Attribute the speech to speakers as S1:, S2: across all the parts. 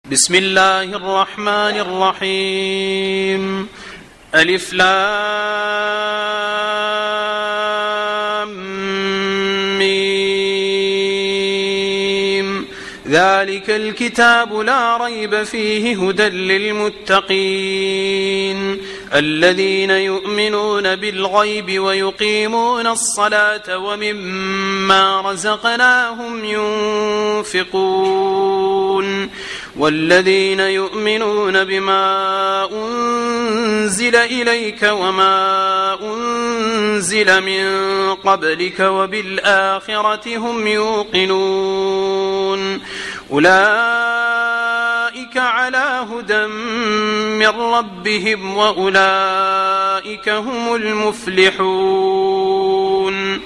S1: بسم الله الرحمن الرحيم. ألف لام ميم. ذلك الكتاب لا ريب فيه هدى للمتقين الذين يؤمنون بالغيب ويقيمون الصلاة ومما رزقناهم ينفقون والذين يؤمنون بما أنزل إليك وما أنزل من قبلك وبالآخرة هم يوقنون أولئك على هدى من ربهم وأولئك هم المفلحون.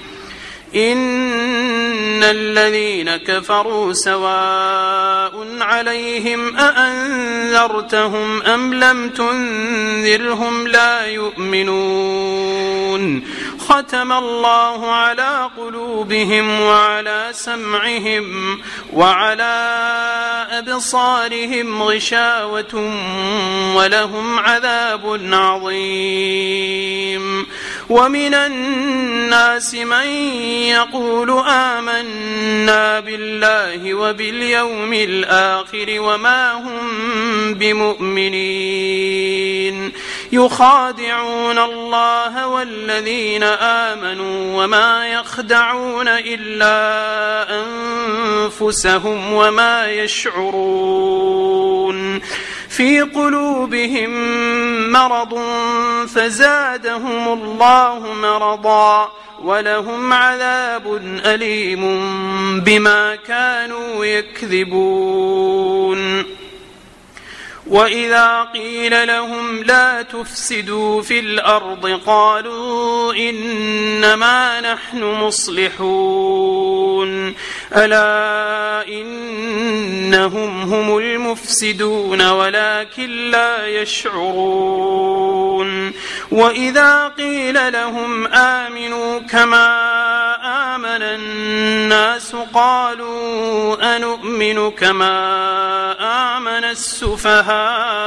S1: إن الذين كفروا سواء عليهم أأنذرتهم أم لم تنذرهم لا يؤمنون. ختم الله على قلوبهم وعلى سمعهم وعلى أبصارهم غشاوة ولهم عذاب عظيم. ومن الناس من يقول آمنا بالله وباليوم الآخر وما هم بمؤمنين يخادعون الله والذين آمنوا وما يخدعون إلا أنفسهم وما يشعرون. في قلوبهم مرض فزادهم الله مرضا ولهم عذاب أليم بما كانوا يكذبون. وإذا قيل لهم لا تفسدوا في الأرض قالوا إنما نحن مصلحون ألا إنهم هم المفسدون ولكن لا يشعرون. وإذا قيل لهم آمنوا كما آمن الناس قالوا أنؤمن كما آمن السفهاء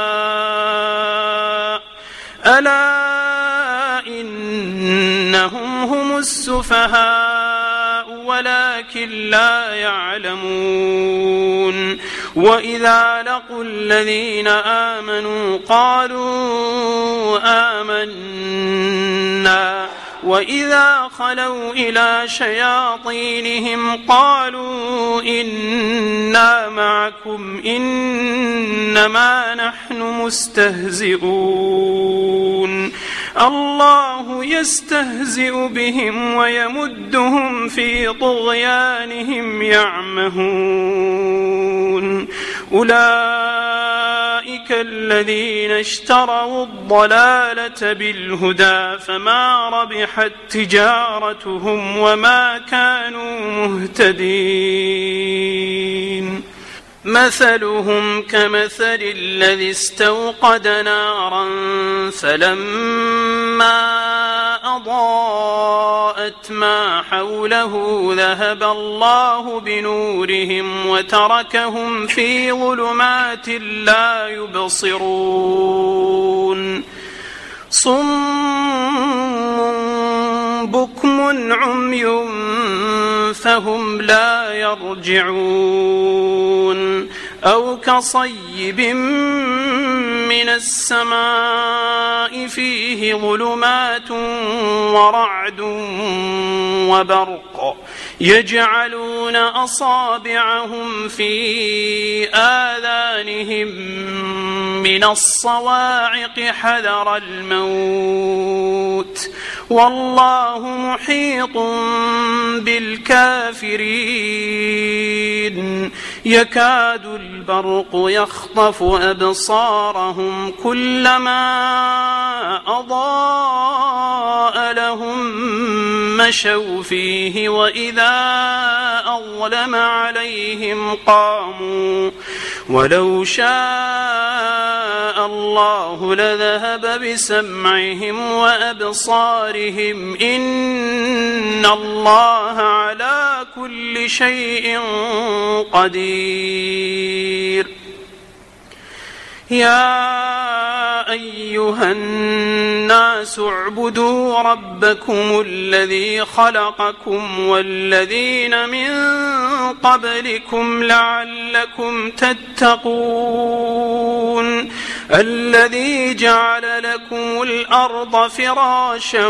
S1: ألا إنهم هم السفهاء ولكن لا يعلمون. وإذا لقوا الذين آمنوا قالوا آمنا وإذا خلوا إلى شياطينهم قالوا إنا معكم إنما نحن مستهزئون. الله يستهزئ بهم ويمدهم في طغيانهم يعمهون. أولئك الذين اشتروا الضلالة بالهدى فما ربحت تجارتهم وما كانوا مهتدين. مثلهم كمثل الذي استوقد نارا فلما أضاءت ما حوله ذهب الله بنورهم وتركهم في ظلمات لا يبصرون. صم بكم عمي فهم لا يرجعون. أو كصيب من السماء فيه ظلمات ورعد وبرق يجعلون أصابعهم في آذانهم من الصواعق حذر الموت والله محيط بالكافرين. يكاد البرق يخطف أبصارهم كلما أضاء لهم مشوا فيه وإذا أظلم عليهم قاموا ولو شاء الله لذهب بسمعهم وأبصارهم إن الله على كل شيء قدير. يا أيها الناس اعبدوا ربكم الذي خلقكم والذين من قبلكم لعلكم تتقون الذي جعل لكم الأرض فراشا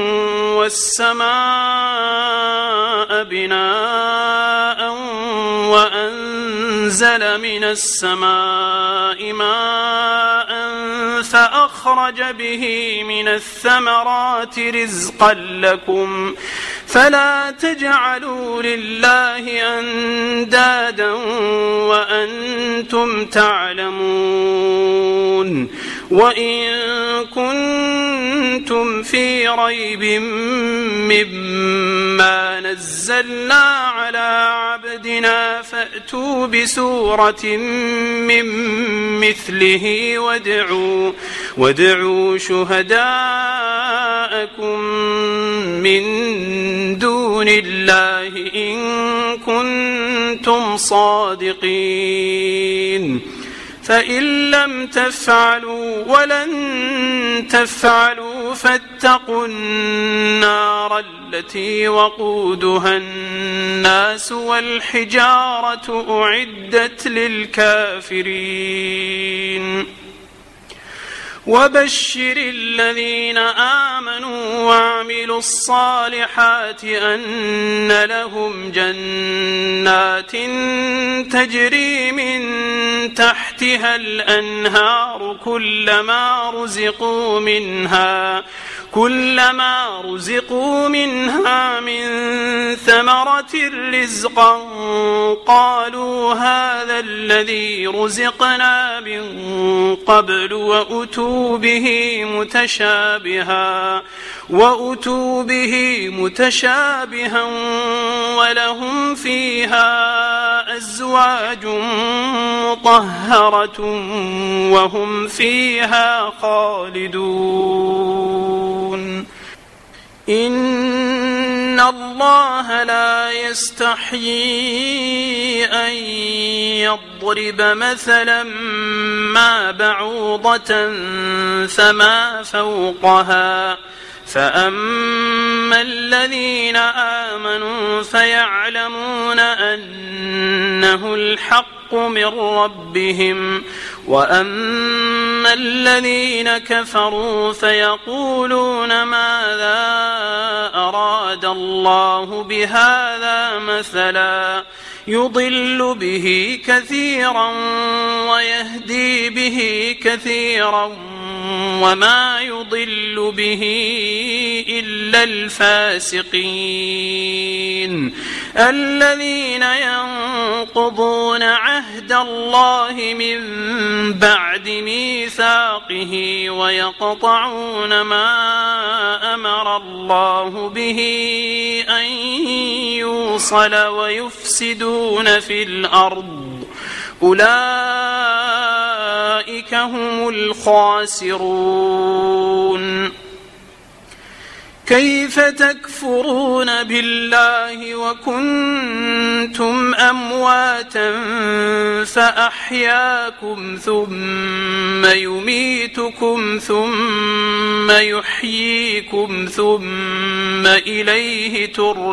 S1: والسماء بناء وأنزل من السماء ماء فأخرج به من الثمرات رزقا لكم فلا تجعلوا لله أندادا وأنتم تعلمون وإن كنتم في ريب مما نزلنا على عبدنا فأتوا بسورة من مثله وادعوا شهداءكم من دون الله إن كنتم صادقين فإن لم تفعلوا ولن تفعلوا فاتقوا النار التي وقودها الناس والحجارة أعدت للكافرين وبشر الذين آمنوا وعملوا الصالحات أن لهم جنات تجري من تحتها الأنهار كلما رزقوا منها من ثمرة رزقا قالوا هذا الذي رزقنا من قبل وأتوا به متشابها ولهم فيها أزواج مطهرة وهم فيها خالدون إن الله لا يستحيي أن يضرب مثلا ما بعوضة فما فوقها فأما الذين آمنوا فيعلمون أنه الحق من ربهم وأما الذين كفروا فيقولون ماذا أراد الله بهذا مثلا يضل به كثيرا ويهدي به كثيرا وما يضل به إلا الفاسقين الذين ينقضون عهد الله من بعد ميثاقه ويقطعون ما أمر الله به أن يوصل ويفسدون في الأرض أولئك هم الخاسرون كيف تكفرون بالله وكنتم أمواتا فأحياكم ثم يميتكم ثم يحييكم ثم إليه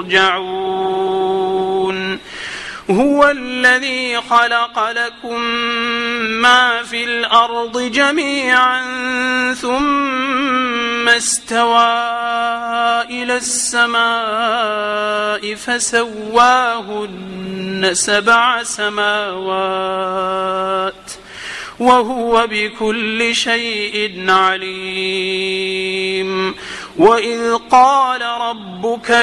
S1: ترجعون هو الذي خلق لكم ما في الأرض جميعا ثم استوى إلى السماء فسواهن 7 سماوات وهو بكل شيء عليم وإذ قال ربك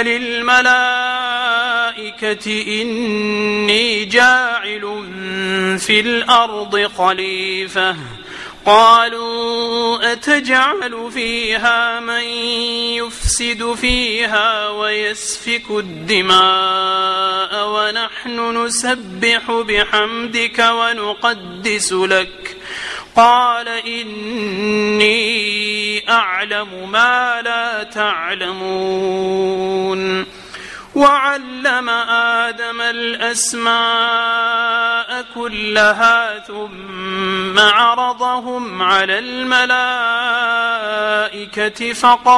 S1: للملائكة إني جاعل في الأرض خليفة قالوا أتجعل فيها من يفسد فيها ويسفك الدماء ونحن نسبح بحمدك ونقدس لك قال إني أعلم ما لا تعلمون وعلم آدم الأسماء كلها ثم ثم عرضهم على الملائكة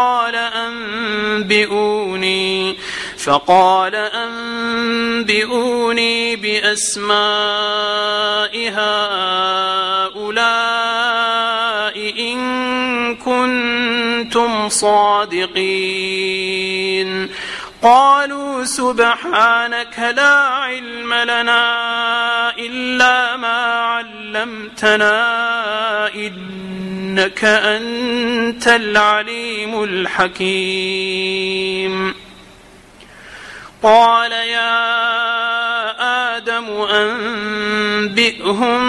S1: فقال أنبئوني بأسماء هؤلاء إن كنتم صادقين. قالوا سبحانك لا علم لنا إلا ما علمتنا إنك أنت العليم الحكيم. قال يا آدم أنبئهم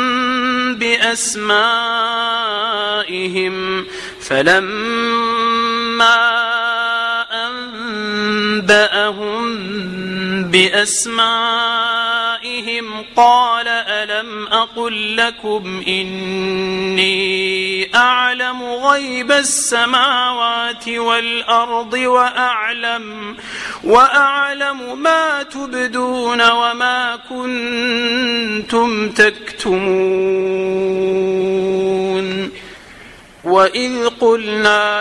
S1: بأسمائهم فلما أنبأهم بأسمائهم قال ألم أقل لكم إني أعلم غيب السماوات والأرض وأعلم ما تبدون وما كنتم تكتمون. وإذ قلنا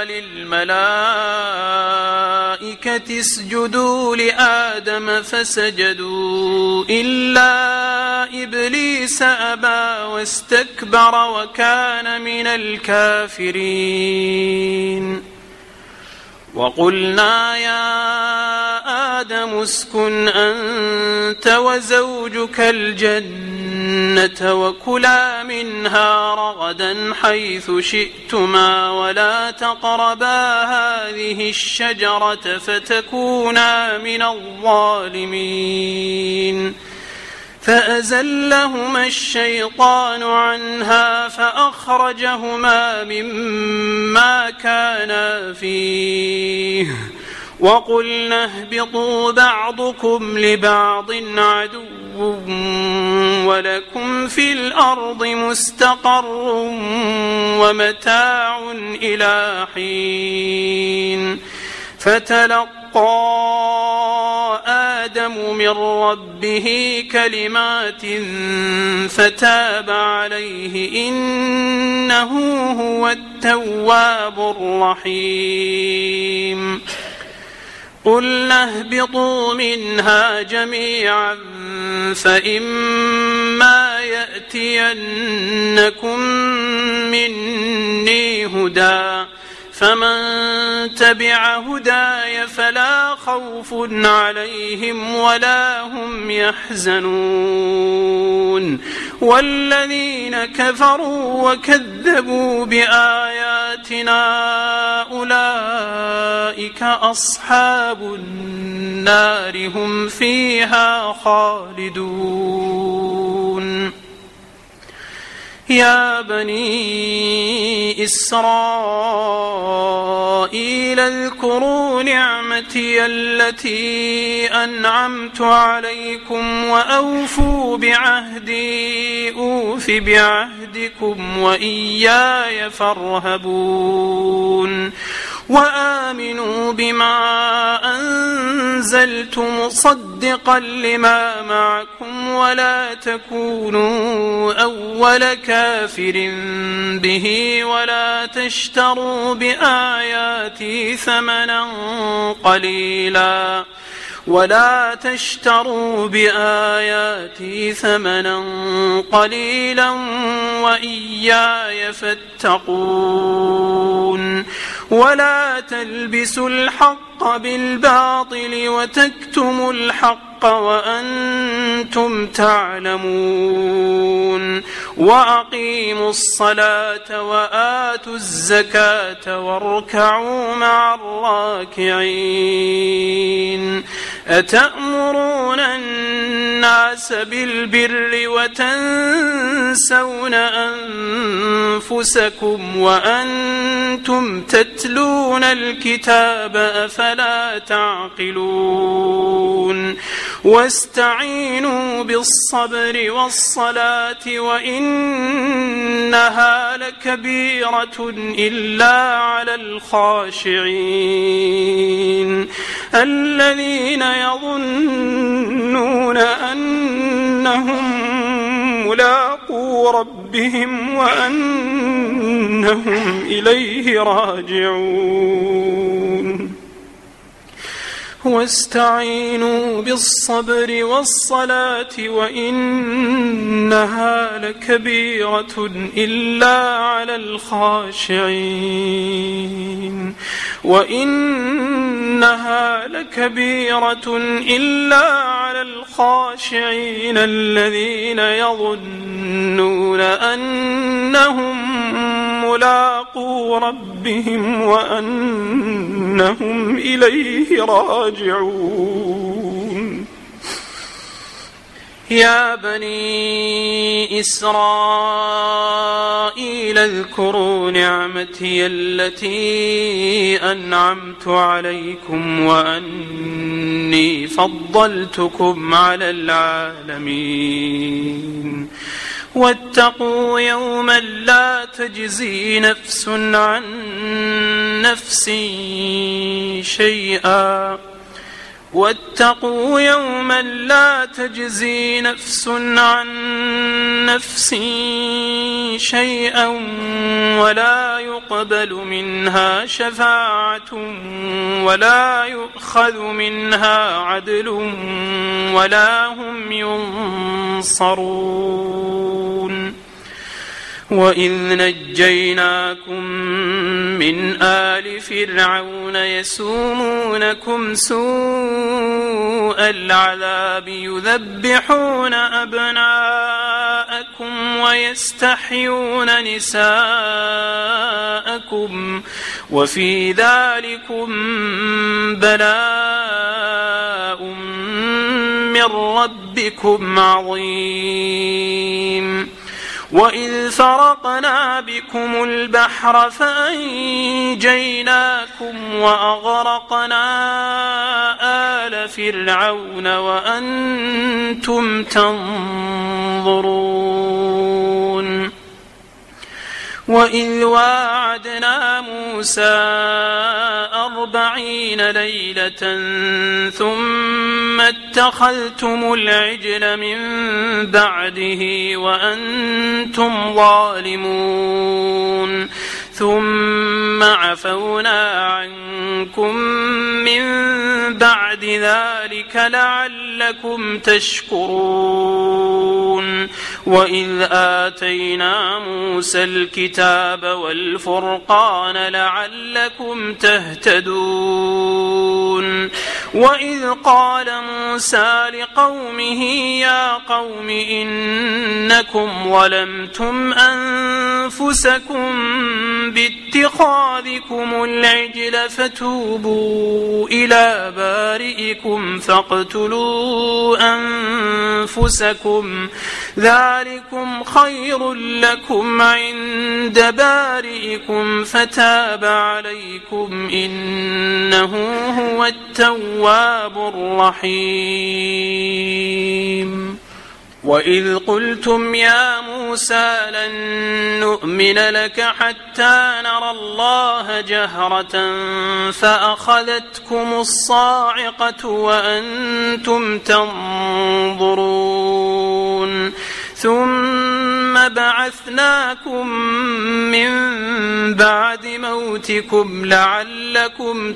S1: للملائكة اسجدوا لآدم فسجدوا إلا إبليس أبى واستكبر وكان من الكافرين. وقلنا يا آدم اسكن أنت وزوجك الجنة وكلا منها رغدا حيث شئتما ولا تقربا هذه الشجرة فتكونا من الظالمين. فأزلهما الشيطان عنها فأخرجهما مما كانا فيه وقلنا اهبطوا بعضكم لبعض عدو ولكم في الأرض مستقر ومتاع إلى حين. فتلقى آدم من ربه كلمات فتاب عليه إنه هو التواب الرحيم. قلنا اهبطوا منها جميعا فإما يأتينكم مني هدى فمن تبع هداي فلا خوف عليهم ولا هم يحزنون. والذين كفروا وكذبوا بآياتنا أولئك أصحاب النار هم فيها خالدون. يا بني إسرائيل اذكروا نعمتي التي أنعمت عليكم وأوفوا بعهدي أوف بعهدكم وإياي فارهبون. وآمنوا بما أنزلت مصدقا لما معكم ولا تكونوا أول كافر به ولا تشتروا بآياتي ثمنا قليلا وإياي فاتقون. ولا تلبسوا الحق بالباطل وتكتموا الحق وأنتم تعلمون. وأقيموا الصلاة وآتوا الزكاة واركعوا مع الراكعين. أتأمرون الناس بالبر وتنسون أنفسكم وأنتم تتلون الكتاب أفلا تعقلون. واستعينوا بالصبر والصلاة وإنها لكبيرة إلا على الخاشعين الذين يظنون أنهم ملاقو ربهم وأنهم إليه راجعون واستعينوا بالصبر والصلاة وإنها لكبيرة إلا على الخاشعين الذين يظنون أنهم ملاقو ربهم وأنهم إليه راجعون يا بني إسرائيل اذكروا نعمتي التي أنعمت عليكم وأني فضلتكم على العالمين واتقوا يوما لا تجزي نفس عن نفس شيئا ولا يقبل منها شفاعة ولا يؤخذ منها عدل ولا هم ينصرون وإذ نجيناكم من آل فرعون يسومونكم سوء العذاب يذبحون أبناءكم ويستحيون نساءكم وفي ذلكم بلاء من ربكم عظيم وإذ فرقنا بكم البحر فأنجيناكم وأغرقنا آل فرعون وأنتم تنظرون وإذ واعدنا موسى 40 ليلة ثم اتخذتم العجل من بعده وأنتم ظالمون ثم عفونا عنكم من بعد ذلك لعلكم تشكرون وإذ آتينا موسى الكتاب والفرقان لعلكم تهتدون وإذ قال موسى لقومه يا قوم إنكم ظلمتم أنفسكم باتخاذكم العجل فتوبوا إلى بارئكم فاقتلوا أنفسكم ذلكم خير لكم عند بارئكم فتاب عليكم إنه هو التواب الرحيم وإذ قلتم يا موسى لن نؤمن لك حتى نرى الله جهرة فأخذتكم الصاعقة وأنتم تنظرون ثم بعثناكم من بعد موتكم لعلكم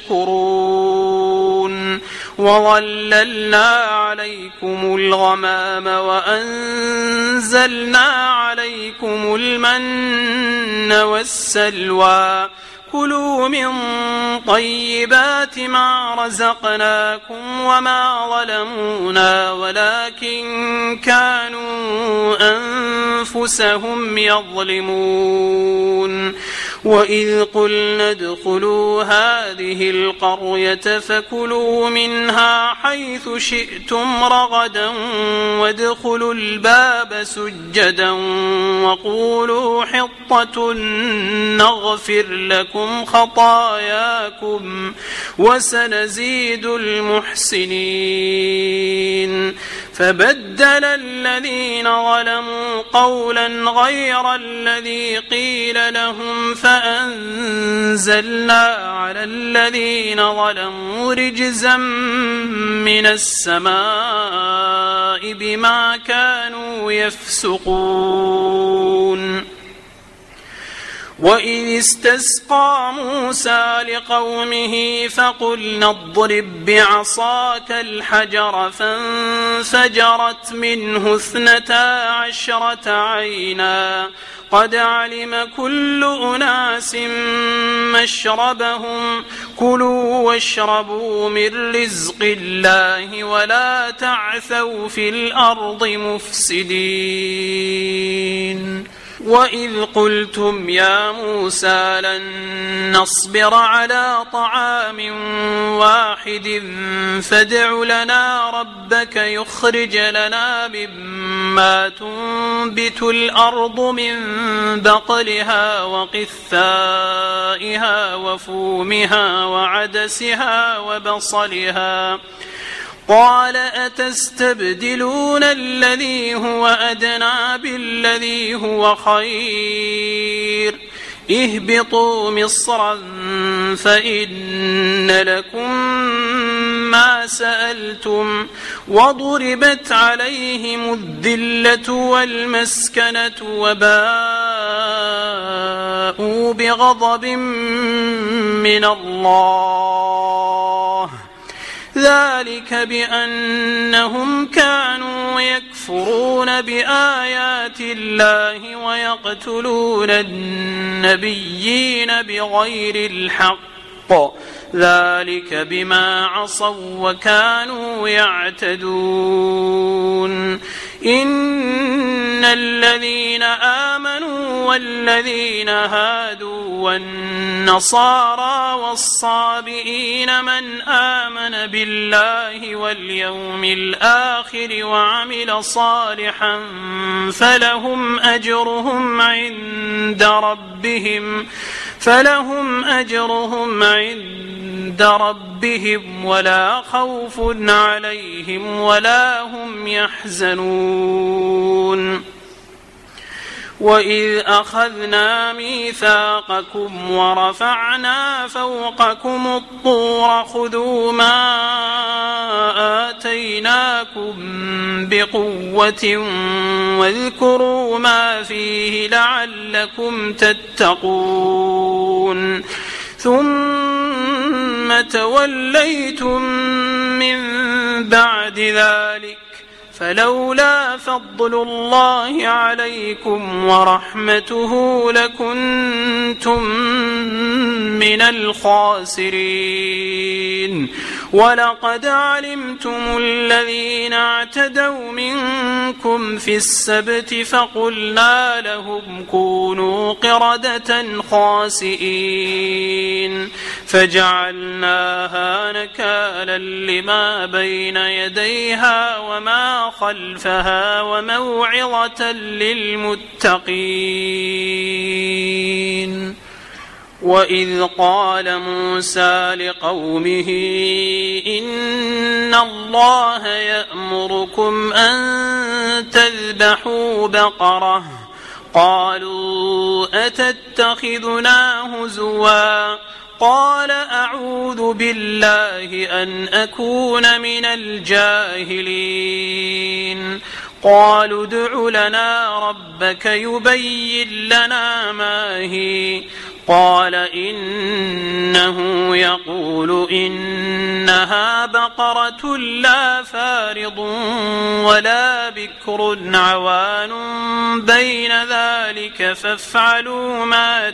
S1: تشكرون وظللنا عليكم الغمام وأنزلنا عليكم المن والسلوى كلوا من طيبات ما رزقناكم وما ظلمونا ولكن كانوا أنفسهم يظلمون وإذ قلنا ادخلوا هذه القرية فكلوا منها حيث شئتم رغدا وادخلوا الباب سجدا وقولوا حطة نغفر لكم خطاياكم وسنزيد المحسنين فبدل الذين ظلموا قولا غير الذي قيل لهم فأنزلنا على الذين ظلموا رجزا من السماء بما كانوا يفسقون وإذ استسقى موسى لقومه فقلنا اضرب بعصاك الحجر فانفجرت منه 12 عينا قد علم كل أناس مشربهم كلوا واشربوا من رزق الله ولا تعثوا في الأرض مفسدين وإذ قلتم يا موسى لن نصبر على طعام واحد فادع لنا ربك يخرج لنا مما تنبت الأرض من بقلها وقثائها وفومها وعدسها وبصلها قال أتستبدلون الذي هو أدنى بالذي هو خير اهبطوا مصرا فإن لكم ما سألتم وضربت عليهم الذلة والمسكنة وباءوا بغضب من الله ذلك بأنهم كانوا يكفرون بآيات الله ويقتلون النبيين بغير الحق ذلك بما عصوا وكانوا يعتدون إن الذين آمنوا والذين هادوا والنصارى والصابئين من آمن بالله واليوم الآخر وعمل صالحا فلهم أجرهم عند ربهم ولا خوف عليهم ولا هم يحزنون وإذ أخذنا ميثاقكم ورفعنا فوقكم الطور خذوا ما آتيناكم بقوة واذكروا ما فيه لعلكم تتقون ثم توليتم من بعد ذلك فلولا فضل الله عليكم ورحمته لكنتم من الخاسرين ولقد علمتم الذين اعتدوا منكم في السبت فقلنا لهم كونوا قردة خاسئين فجعلناها نكالا لما بين يديها وما خلفها وموعظة للمتقين وإذ قال موسى لقومه إن الله يأمركم أن تذبحوا بقرة قالوا أتتخذنا هزوا قال أعوذ بالله أن أكون من الجاهلين قالوا ادع لنا ربك يبين لنا ما هي قال إنه يقول إنها بقرة لا فارض ولا بكر عوان بين ذلك فافعلوا ما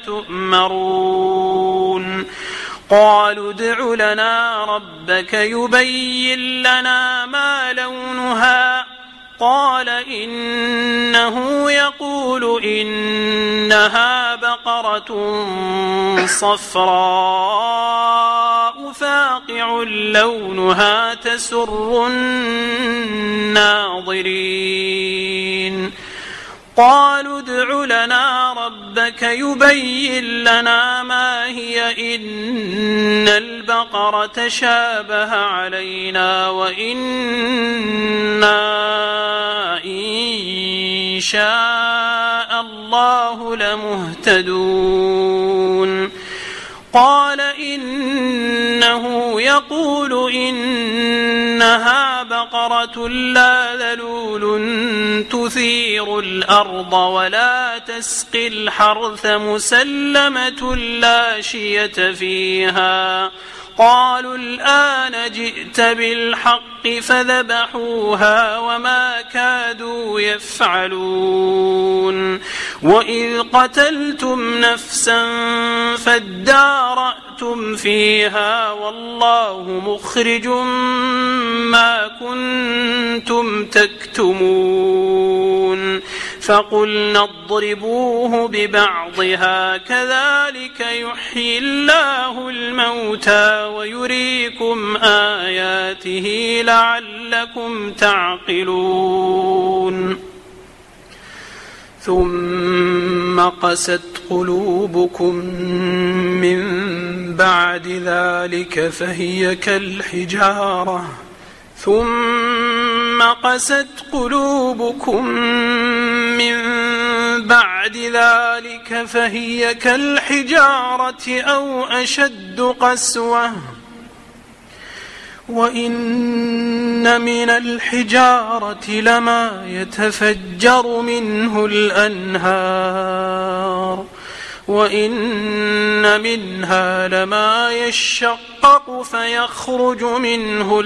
S1: تؤمرون قالوا ادع لنا ربك يبين لنا ما لونها قال إنه يقول إنها بقرة صفراء فاقع لونها تسر الناظرين قالوا ادع لنا ربك يبين لنا ما هي إن البقرة شابه علينا وإنا إن شاء الله لمهتدون قال إنه يقول إنها بقرة لا ذلول تثير الأرض ولا تسقي الحرث مسلمة لا شية فيها. قالوا الآن جئت بالحق فذبحوها وما كادوا يفعلون. وإذ قتلتم نفسا فادارأتم فيها والله مخرج ما كنتم تكتمون. فقلنا اضربوه ببعضها كذلك يحيي الله الموتى ويريكم آياته لعلكم تعقلون. ثم قست قلوبكم من بعد ذلك فهي كالحجارة أو أشد قسوة. وإن من الحجارة لما يتفجر منه الأنهار وإن منها لما يشقق فيخرج منه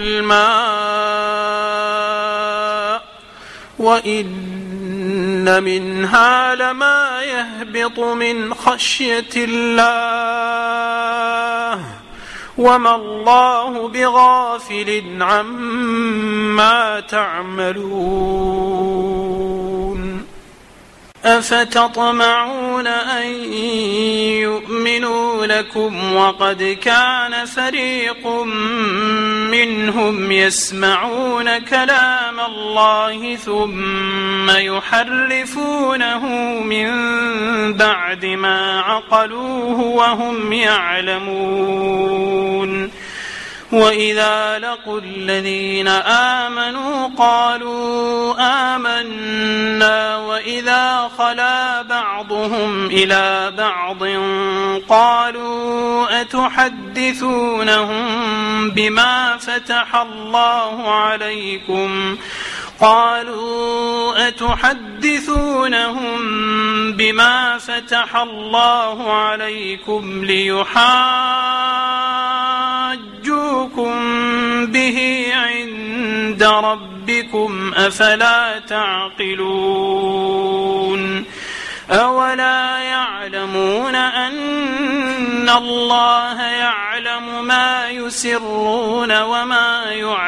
S1: الماء وإن منها لما يهبط من خشية الله وما الله بغافل عما تعملون. أفتطمعون أن يؤمنوا لكم وقد كان فريق منهم يسمعون كلام الله ثم يحرفونه من بعد ما عقلوه وهم يعلمون. وإذا لقوا الذين آمنوا قالوا آمنا وإذا خلا بعضهم إلى بعض قالوا أتحدثونهم بما فتح الله عليكم ليحاجوكم به عند ربكم أفلا تعقلون. أولا يعلمون أن الله يعلم ما يسرون وما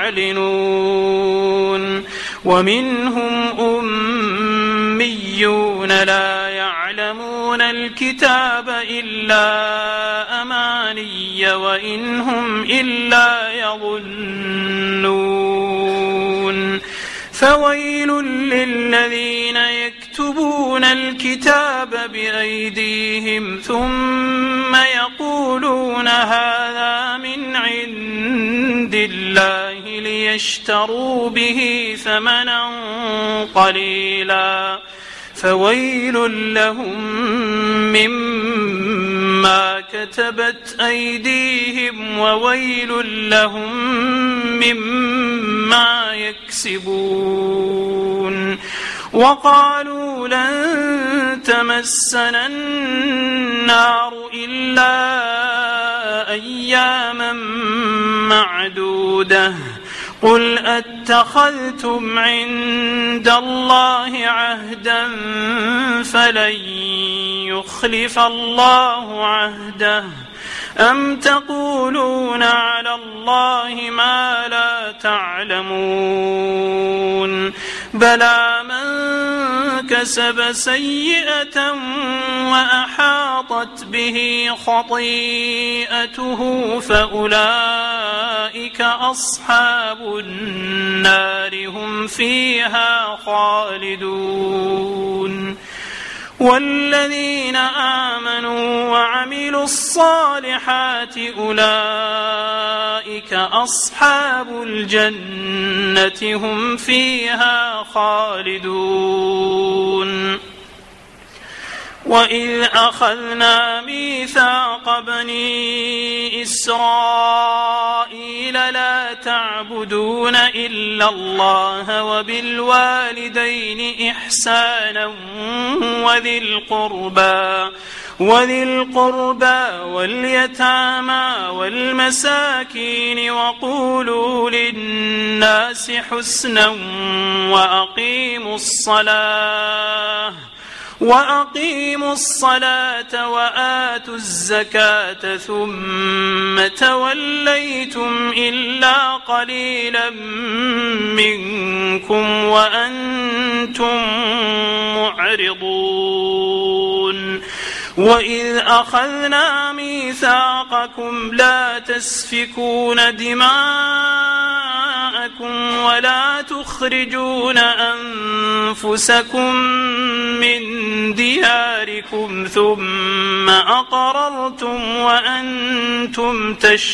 S1: يعلنون. ومنهم أميون لا يعلمون الكتاب إلا أماني وإن هم إلا يظنون. فويل للذين يكتبون الكتاب بأيديهم ثم يقولون هذا من عند الله ليشتروا به ثمنا قليلا فويل لهم مما كتبت أيديهم وويل لهم مما يكسبون. وقالوا لن تمسنا النار إلا أياما معدودة قل أتخذتم عند الله عهدا فلن يخلف الله عهده أم تقولون على الله ما لا تعلمون. بلى من كسب سيئة وأحاطت به خطيئته فأولئك أصحاب النار هم فيها خالدون. والذين آمنوا وعملوا الصالحات أولئك أصحاب الجنة هم فيها خالدون. وإذ أخذنا ميثاق بني إسرائيل لا تعبدون إلا الله وبالوالدين إحسانا وذي القربى واليتامى والمساكين وقولوا للناس حسنا وأقيموا الصلاة وآتوا الزكاة ثم توليتم إلا قليلا منكم وأنتم معرضون وإذ أخذنا ميثاقكم لا تسفكون دماءكم ولا تخرجون أنفسكم من دياركم ثم أقررتم وأنتم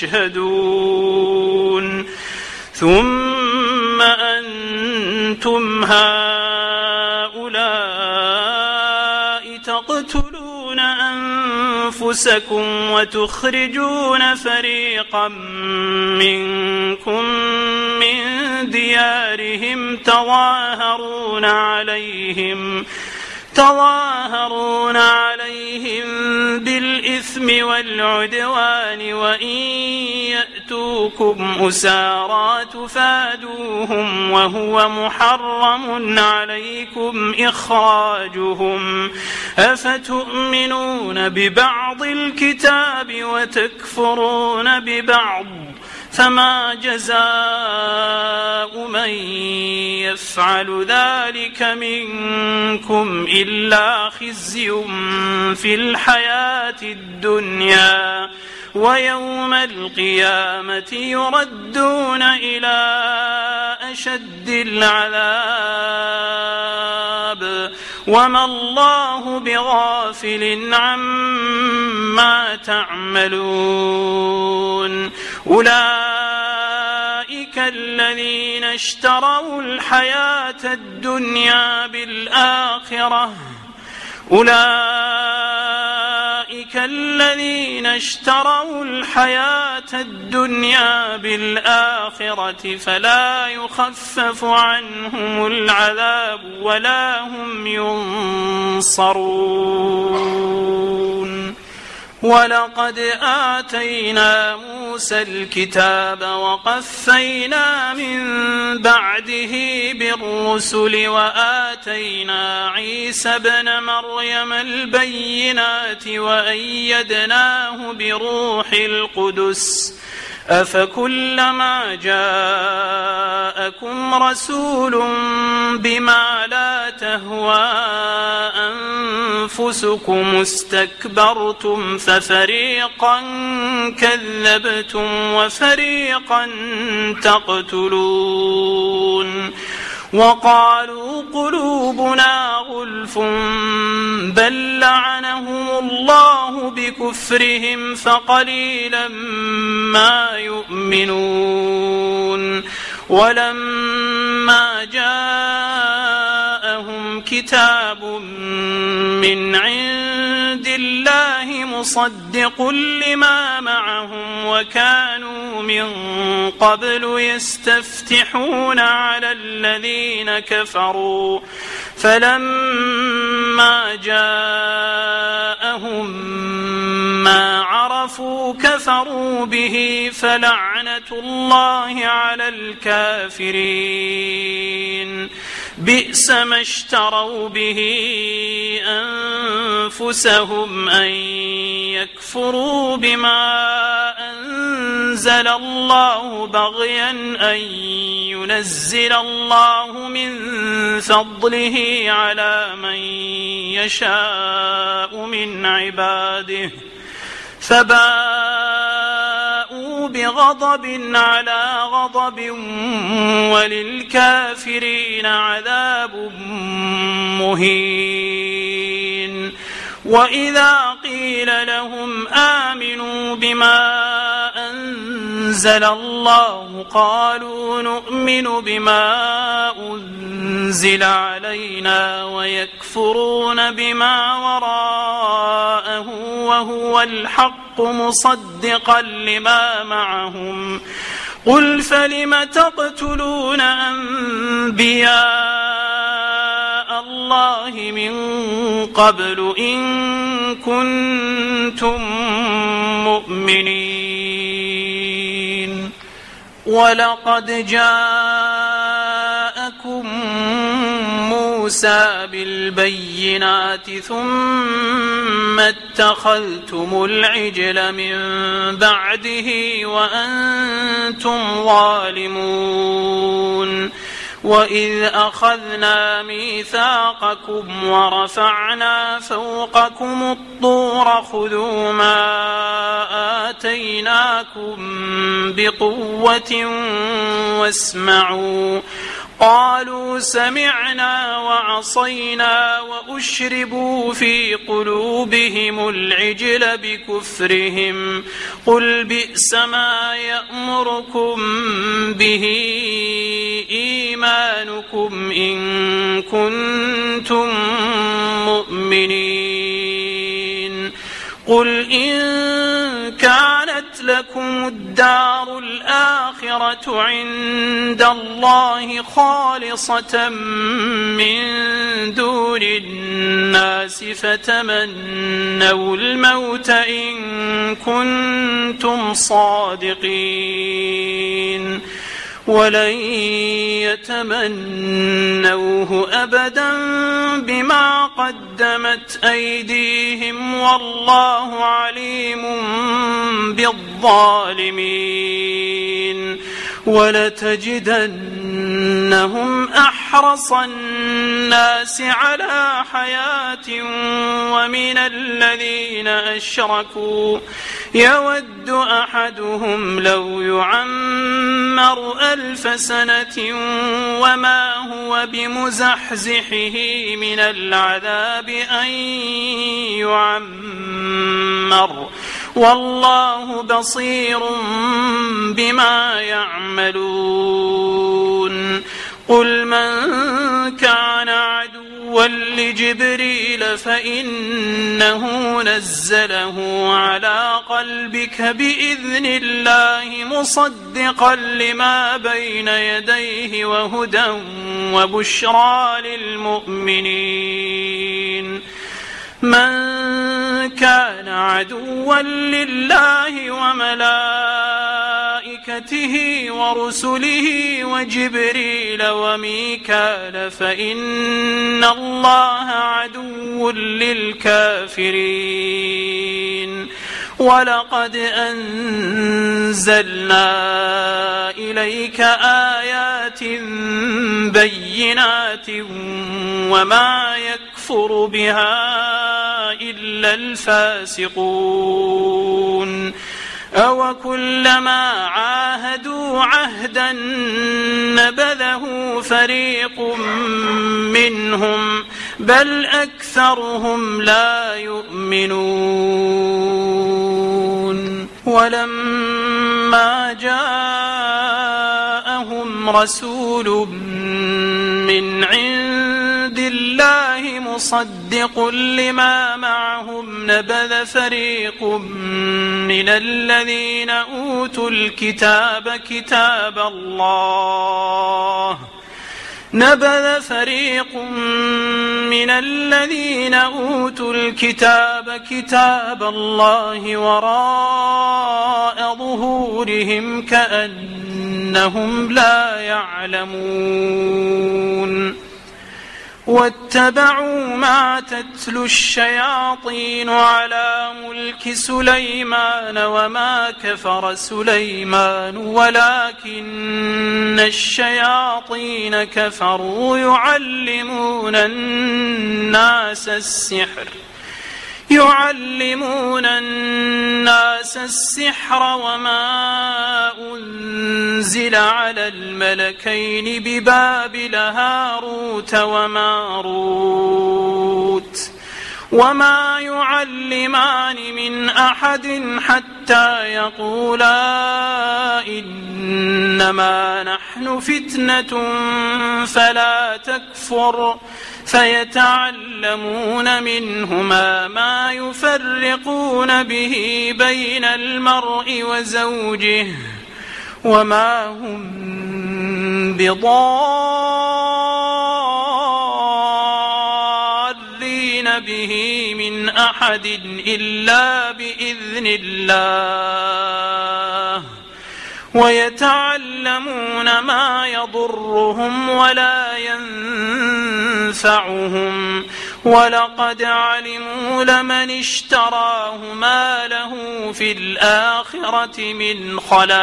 S1: تشهدون ثم أنتم هؤلاء تقتلون أنفسكم وتخرجون فريقا منكم من ديارهم تظاهرون عليهم بالإثم والعدوان وإن يأتوكم أسارى تفادوهم وهو محرم عليكم إخراجهم أفتؤمنون ببعض الكتاب وتكفرون ببعض فما جزاء من يفعل ذلك منكم إلا خزي في الحياة الدنيا ويوم القيامة يردون إلى أشد العذاب وما الله بغافل عما تعملون أولئك الذين اشتروا الحياة الدنيا بالآخرة فلا يخفف عنهم العذاب ولا هم ينصرون ولقد آتينا موسى الكتاب وقفينا من بعده بالرسل وآتينا عيسى ابن مريم البينات وأيدناه بروح القدس أفكلما جاءكم رسول بما لا تهوى أنفسكم استكبرتم ففريقا كذبتم وفريقا تقتلون وقالوا قلوبنا غلف بل لعنهم الله بكفرهم فقليلا ما يؤمنون ولما جاءهم كتاب من عند الله مصدق لما معهم وكانوا من قبل يستفتحون على الذين كفروا فلما جاءهم ما عرفوا كفروا به فلعنة الله على الكافرين بئس ما اشتروا به أنفسهم أن يكفروا بما أنزل الله بغيا أن ينزل الله من فضله على من يشاء من عباده فباءوا بغضب على غضب وللكافرين عذاب مهين وإذا قيل لهم آمنوا بما أنزل الله قالوا نؤمن بما أنزل علينا ويكفرون بما وراءه وهو الحق مصدقا لما معهم قل فلم تقتلون أنبياء الله من قبل إن كنتم مؤمنين ولقد جاءكم موسى بالبينات ثم اتخذتم العجل من بعده وأنتم ظالمون وإذ أخذنا ميثاقكم ورفعنا فوقكم الطور خذوا ما آتيناكم بقوة واسمعوا قالوا سمعنا وعصينا وأشربوا في قلوبهم العجل بكفرهم قل بئس ما يأمركم به إيمانكم إن كنتم مؤمنين قل إن كانت لكم الدار الآخرة عند الله خالصة من دون الناس فتمنوا الموت إن كنتم صادقين ولن يتمنوه أبدا بما قدمت أيديهم والله عليم بالظالمين ولتجدنهم أحرص الناس على حياة ومن الذين أشركوا يود أحدهم لو يعمر 1000 سنة وما هو بمزحزحه من العذاب أن يعمر والله بصير بما يعملون قل من كان عدوا لجبريل فإنه نزله على قلبك بإذن الله مصدقا لما بين يديه وهدى وبشرى للمؤمنين من كان عدوا لله وملائكته ورسله وجبريل وميكال فإن الله عدو للكافرين ولقد أنزلنا إليك آيات بينات وما يكفر بها إلا الفاسقون أوكلما عاهدوا عهدا نبذه فريق منهم بل أكثرهم لا يؤمنون ولما جاءهم رسول من عند الله مصدق لما معهم نبذ فريق من الذين أوتوا الكتاب كتاب الله وراء ظهورهم كأنهم لا يعلمون واتبعوا ما تتلو الشياطين على ملك سليمان وما كفر سليمان ولكن الشياطين كفروا يعلمون الناس السحر وما أنزل على الملكين ببابل هاروت وماروت وما يعلمان من أحد حتى يقولا إنما نحن فتنة فلا تكفر فيتعلمون منهما ما يفرقون به بين المرء وزوجه وما هم بضارين به من أحد إلا بإذن الله ويتعلمون ما يضرهم ولا ينفعهم ولقد علموا لمن اشتراه ما له في الآخرة من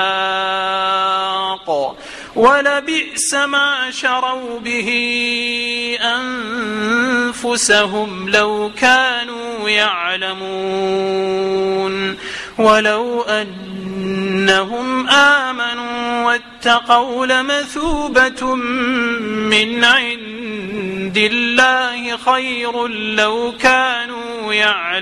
S1: خلاق ولبئس ما شروا به أنفسهم لو كانوا يعلمون ولو أنهم آمنوا واتقوا لمثوبة من عند الله خير لو كانوا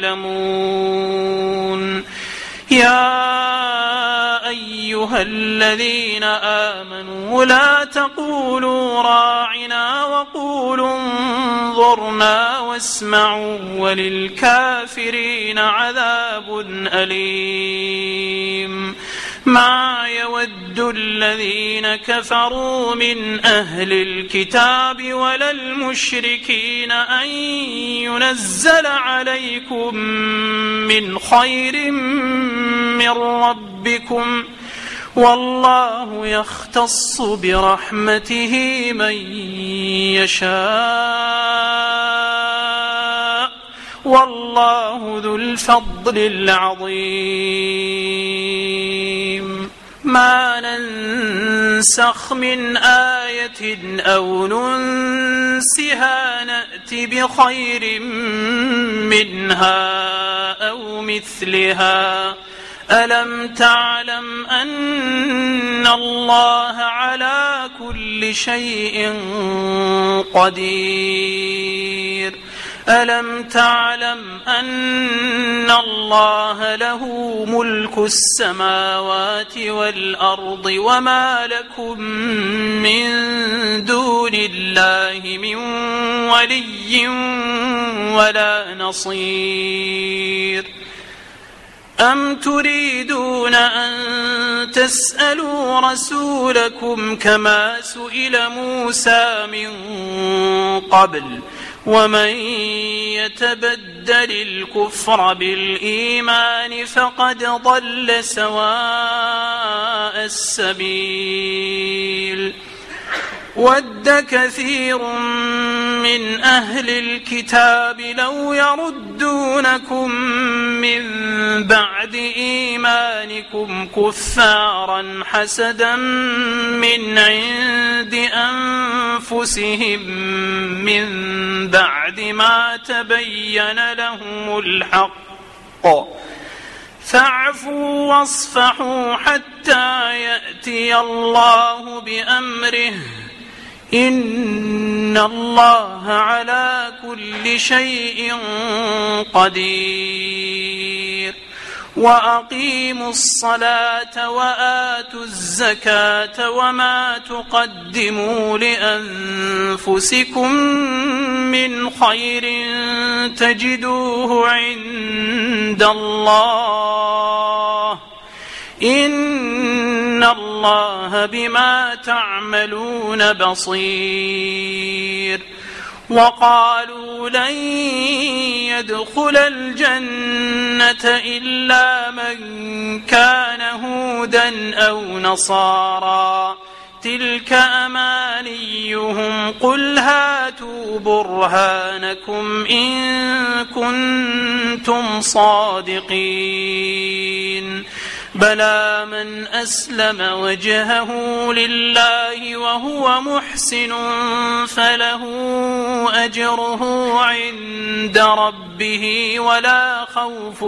S1: يعلمون يا أيها الذين آمنوا لا تقولوا راعنا وقولوا انظرنا واسمعوا وللكافرين عذاب أليم ما يود الذين كفروا من أهل الكتاب ولا المشركين أن ينزل عليكم من خير من ربكم والله يختص برحمته من يشاء والله ذو الفضل العظيم ما ننسخ من آية أو ننسها نأت بخير منها أو مثلها ألم تعلم أن الله على كل شيء قدير ألم تعلم أن الله له ملك السماوات والأرض وما لكم من دون الله من ولي ولا نصير أم تريدون أن تسألوا رسولكم كما سئل موسى من قبل ومن يتبدل الكفر بالإيمان فقد ضل سواء السبيل ود كثير من أهل الكتاب لو يردونكم من بعد إيمانكم كفارا حسدا من عند أنفسهم من بعد ما تبين لهم الحق فاعفوا واصفحوا حتى يأتي الله بأمره إن الله على كل شيء قدير وأقيموا الصلاة وآتوا الزكاة وما تقدموا لأنفسكم من خير تجدوه عند الله إن الله بما تعملون بصير وقالوا لن يدخل الجنة إلا من كان هودا أو نصارى تلك أمانيهم قل هاتوا برهانكم إن كنتم صادقين بلى من أسلم وجهه لله وهو محسن فله أجره عند ربه ولا خوف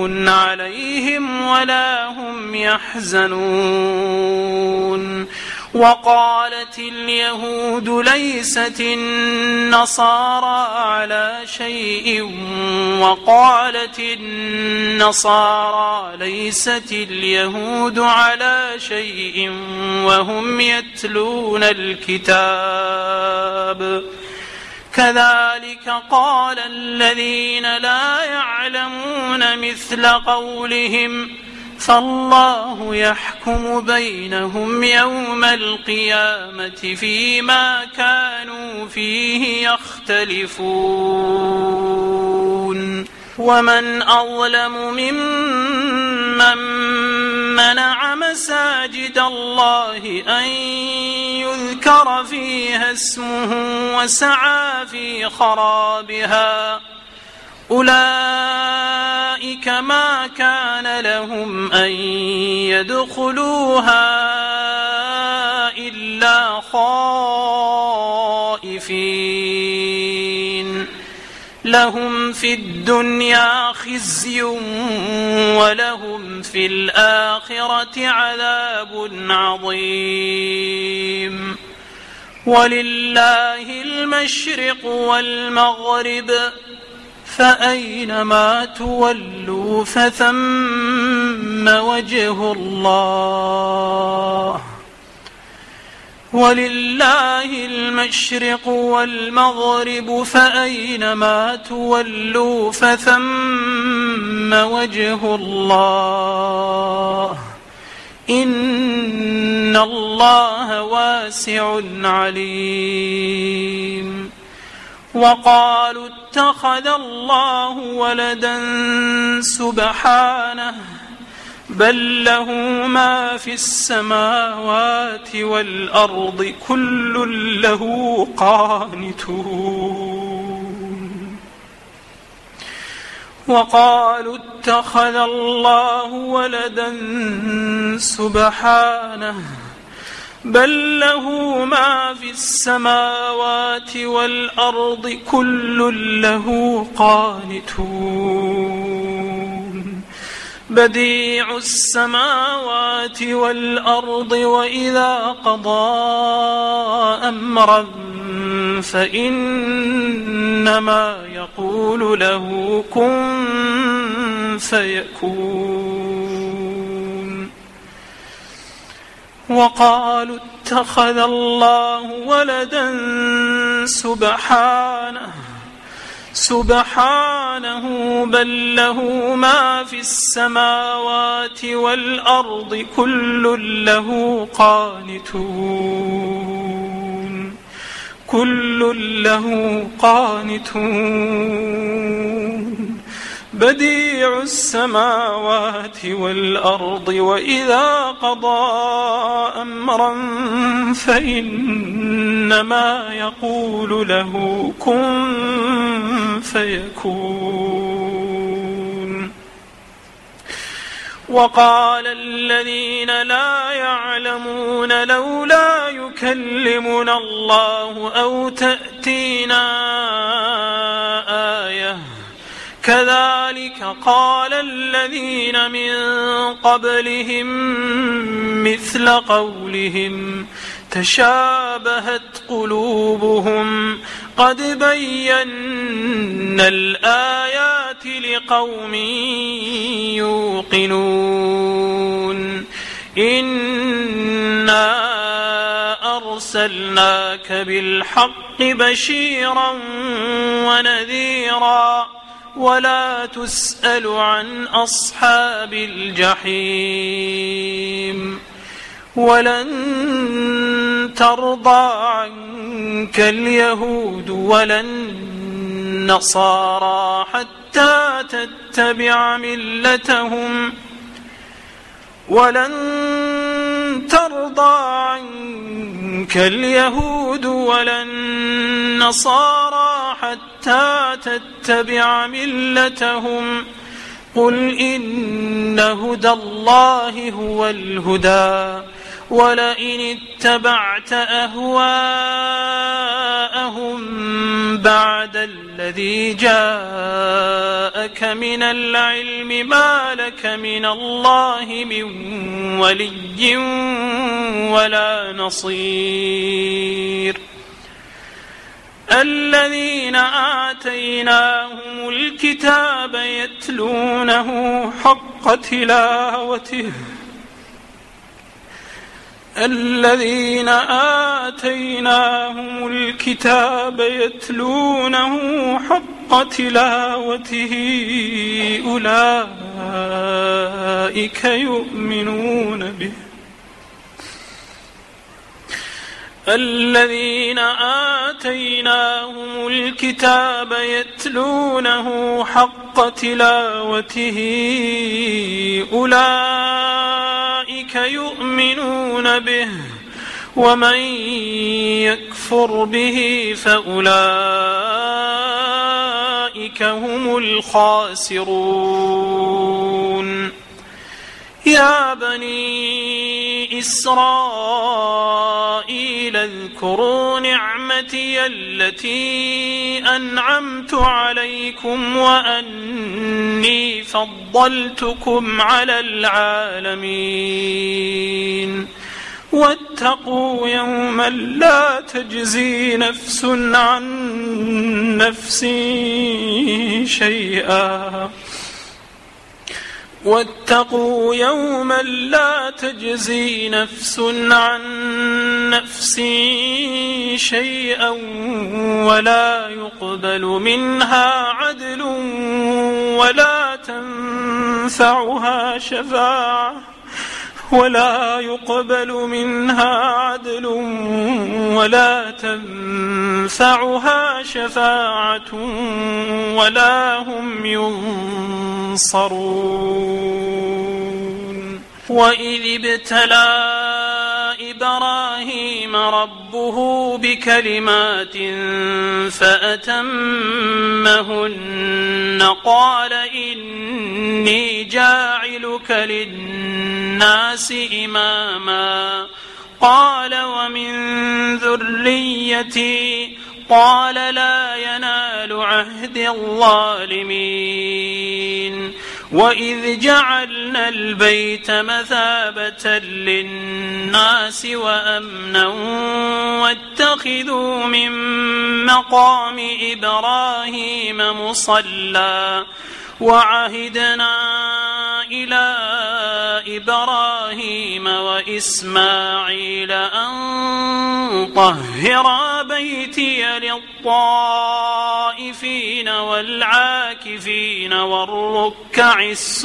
S1: عليهم ولا هم يحزنون وقالت اليهود ليست النصارى على شيء وقالت النصارى ليست اليهود على شيء وهم يتلون الكتاب كذلك قال الذين لا يعلمون مثل قولهم فالله يحكم بينهم يوم القيامة فيما كانوا فيه يختلفون ومن أظلم ممن منع مساجد الله أن يذكر فيها اسمه وسعى في خرابها أولئك ما كان لهم أن يدخلوها إلا خائفين لهم في الدنيا خزي ولهم في الآخرة عذاب عظيم ولله المشرق والمغرب فأينما تولوا فثم وجه الله ولله المشرق والمغرب فأينما تولوا فثم وجه الله إن الله واسع عليم وقالوا اتخذ الله ولدا سبحانه بل له ما في السماوات والأرض كل له قانتون وقالوا اتخذ الله ولدا سبحانه بل له ما في السماوات والأرض كل له قانتون بديع السماوات والأرض وإذا قضى أمرا فإنما يقول له كن فيكون وقالوا اتخذ الله ولدا سبحانه بل له ما في السماوات والأرض كل له قانتون بديع السماوات والأرض وإذا قضى أمرا فإنما يقول له كن فيكون وقال الذين لا يعلمون لولا يكلمنا الله أو تأتينا آية كذلك قال الذين من قبلهم مثل قولهم تشابهت قلوبهم قد بينا الآيات لقوم يوقنون إنا أرسلناك بالحق بشيرا ونذيرا ولا تسأل عن أصحاب الجحيم ولن ترضى عنك اليهود ولا النصارى حتى تتبع ملتهم ولن ترضى عنك اليهود ولا النصارى حتى تتبع ملتهم قل إن هدى الله هو الهدى ولئن اتبعت أهواءهم بعد الذي جاءك من العلم ما لك من الله من ولي ولا نصير الذين آتيناهم الكتاب يتلونه حق تلاوته الذين آتيناهم الكتاب يتلونه حق تلاوته أولئك يؤمنون به الذين آتيناهم الكتاب يتلونه حق تلاوته أولئك يؤمنون به ومن يكفر به فأولئك هم الخاسرون يا بني إسرائيل اذكروا نعمتي التي أنعمت عليكم وأني فضلتكم على العالمين واتقوا يوما لا تجزي نفس عن نفس شيئا واتقوا يوما لا تجزي نفس عن نفس شيئا ولا يقبل منها عدل ولا تنفعها شفاعة ولا هم ينصرون وإذ ابتلى إبراهيم ربه بكلمات فأتمهن قال إني جاعلك للناس إماما قال ومن ذريتي قال لا ينال عهد الظالمين وإذ جعلنا البيت مثابة للناس وأمنا واتخذوا من مقام إبراهيم مصلى وعهدنا إلى إبراهيم وإسماعيل أن طهرا بيتي للطائفين والعاكفين والركع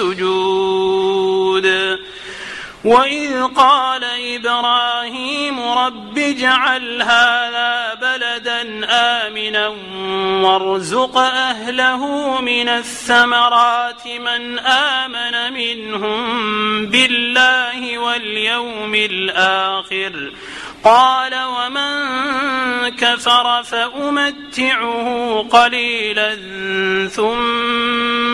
S1: السجود وإذ قال إبراهيم رب اجعل هذا بلدا آمنا وارزق أهله من الثمرات من آمن منهم بالله واليوم الآخر قال ومن كفر فأمتعه قليلا ثم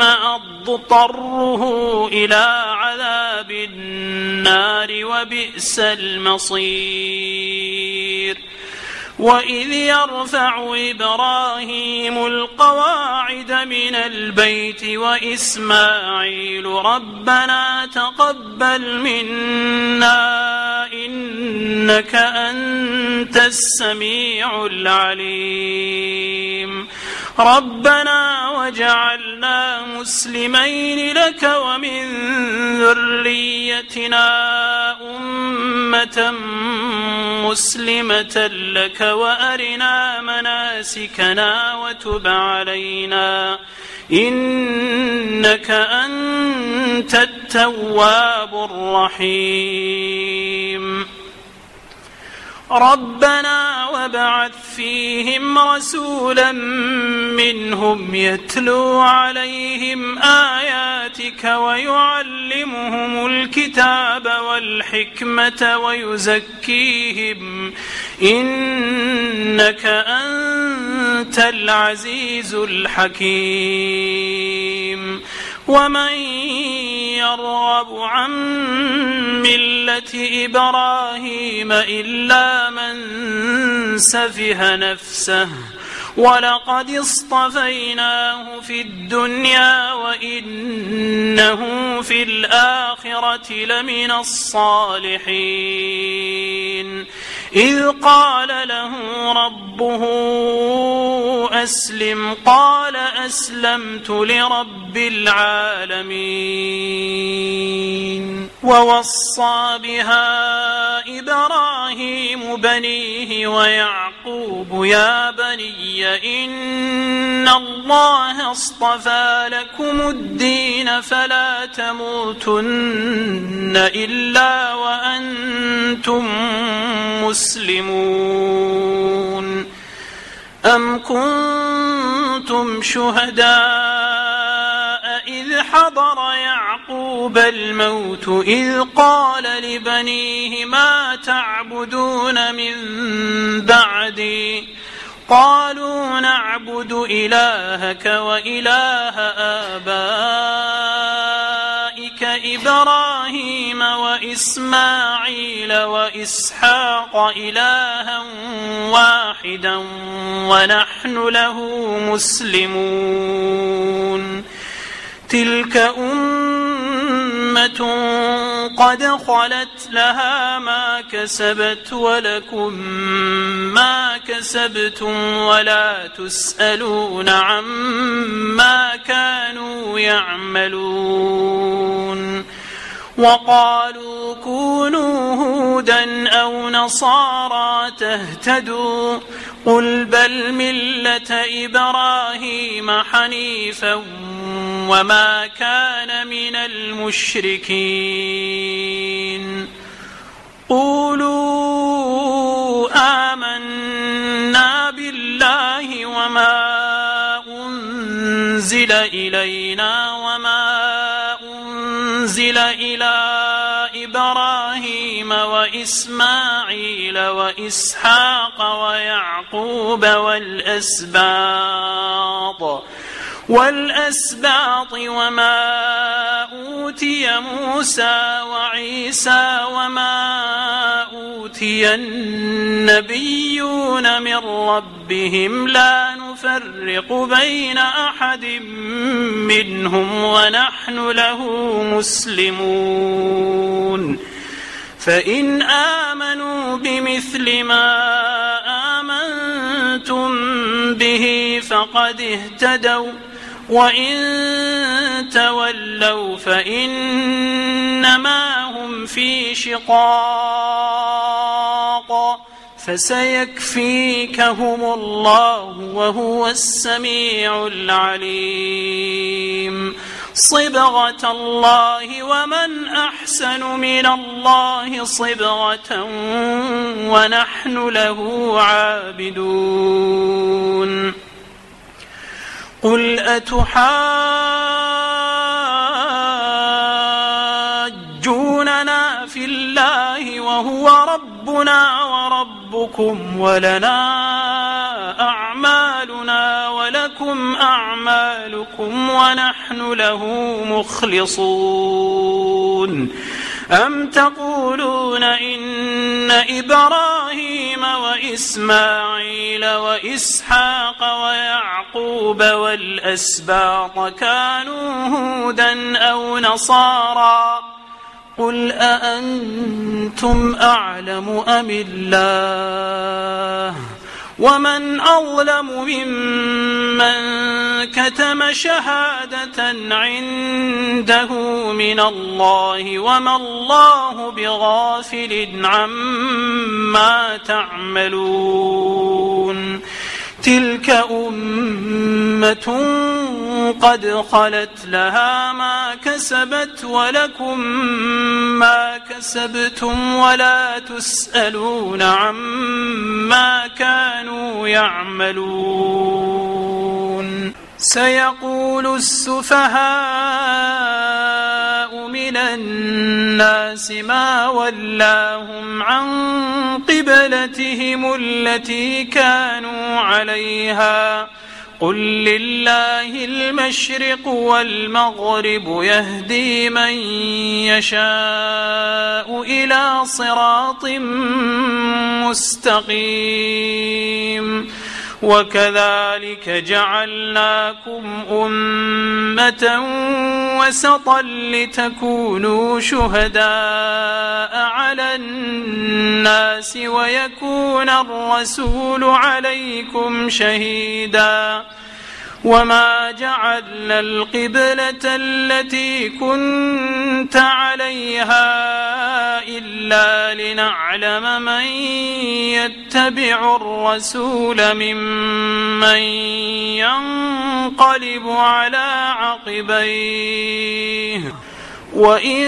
S1: أضطره إلى عذاب النار وبئس المصير وإذ يرفع إبراهيم القواعد من البيت وإسماعيل ربنا تقبل منا إنك أنت السميع العليم ربنا وجعلنا مسلمين لك ومن ذريتنا أمة مسلمة لك وأرنا مناسكنا وتب علينا إنك أنت التواب الرحيم ربنا وابعث فيهم رسولا منهم يتلو عليهم آياتك ويعلمهم الكتاب والحكمة ويزكيهم إنك أنت العزيز الحكيم ومن يرغب عن ملة إبراهيم إلا من سفه نفسه ولقد اصطفيناه في الدنيا وإنه في الآخرة لمن الصالحين إذ قال له ربه أسلم قال أسلمت لرب العالمين ووصى بها إبراهيم بنيه ويعقوب يا بني إن الله اصطفى لكم الدين فلا تموتن إلا وأنتم مسلمون أم كنتم شهداء إذ حضر يعقوب الموت إذ قال لبنيه ما تعبدون من بعدي قالوا نعبد إلهك وإله آبائك إبراهيم وإسماعيل وإسحاق إلها واحدا ونحن له مسلمون تلك أمة قد خلت لها ما كسبت ولكم ما كسبتم ولا تسألون عما كانوا يعملون وقالوا كونوا هودا أو نصارى تهتدوا قل بل ملة إبراهيم حنيفا وما كان من المشركين قولوا آمنا بالله وما أنزل إلينا وما أنزل إلى إبراهيم وإسماعيل وإسحاق ويعقوب والأسباط وما أوتي موسى وعيسى وما أوتي النبيون من ربهم لا نفرق بين أحد منهم ونحن له مسلمون فإن آمنوا بمثل ما آمنتم به فقد اهتدوا وإن تولوا فإنما هم في شقاق فسيكفيكهم الله وهو السميع العليم صبغة الله ومن أحسن من الله صبغة ونحن له عابدون قل أتحاجوننا في الله وهو ربنا وربكم ولنا أعمالنا ولكم أعمالكم ونحن له مخلصون أم تقولون إن إبراهيم وإسماعيل وإسحاق ويعقوب والأسباط كانوا هودا أو نصارى قل أأنتم أعلم أم الله ومن أظلم ممن كتم شهادة عنده من الله وما الله بغافل عما تعملون تلك أمة قد خلت لها ما كسبت ولكم ما كسبتم ولا تسألون عما كانوا يعملون سيقول السفهاء من الناس ما ولاهم عن قبلتهم التي كانوا عليها قل لله المشرق والمغرب يهدي من يشاء إلى صراط مستقيم وكذلك جعلناكم أمة وسطا لتكونوا شهداء على الناس ويكون الرسول عليكم شهيدا وما جعلنا القبلة التي كنت عليها إلا لنعلم من يتبع الرسول ممن ينقلب على عقبيه وإن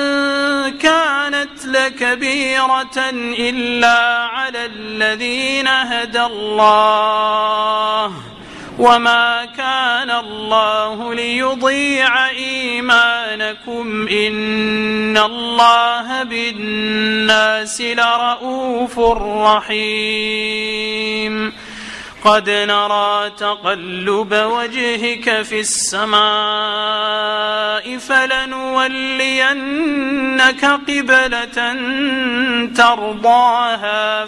S1: كانت لكبيرة إلا على الذين هدى الله وما كان الله ليضيع إيمانكم إن الله بالناس لرؤوف رحيم قد نرى تقلب وجهك في السماء فلنولينك قبلة ترضاها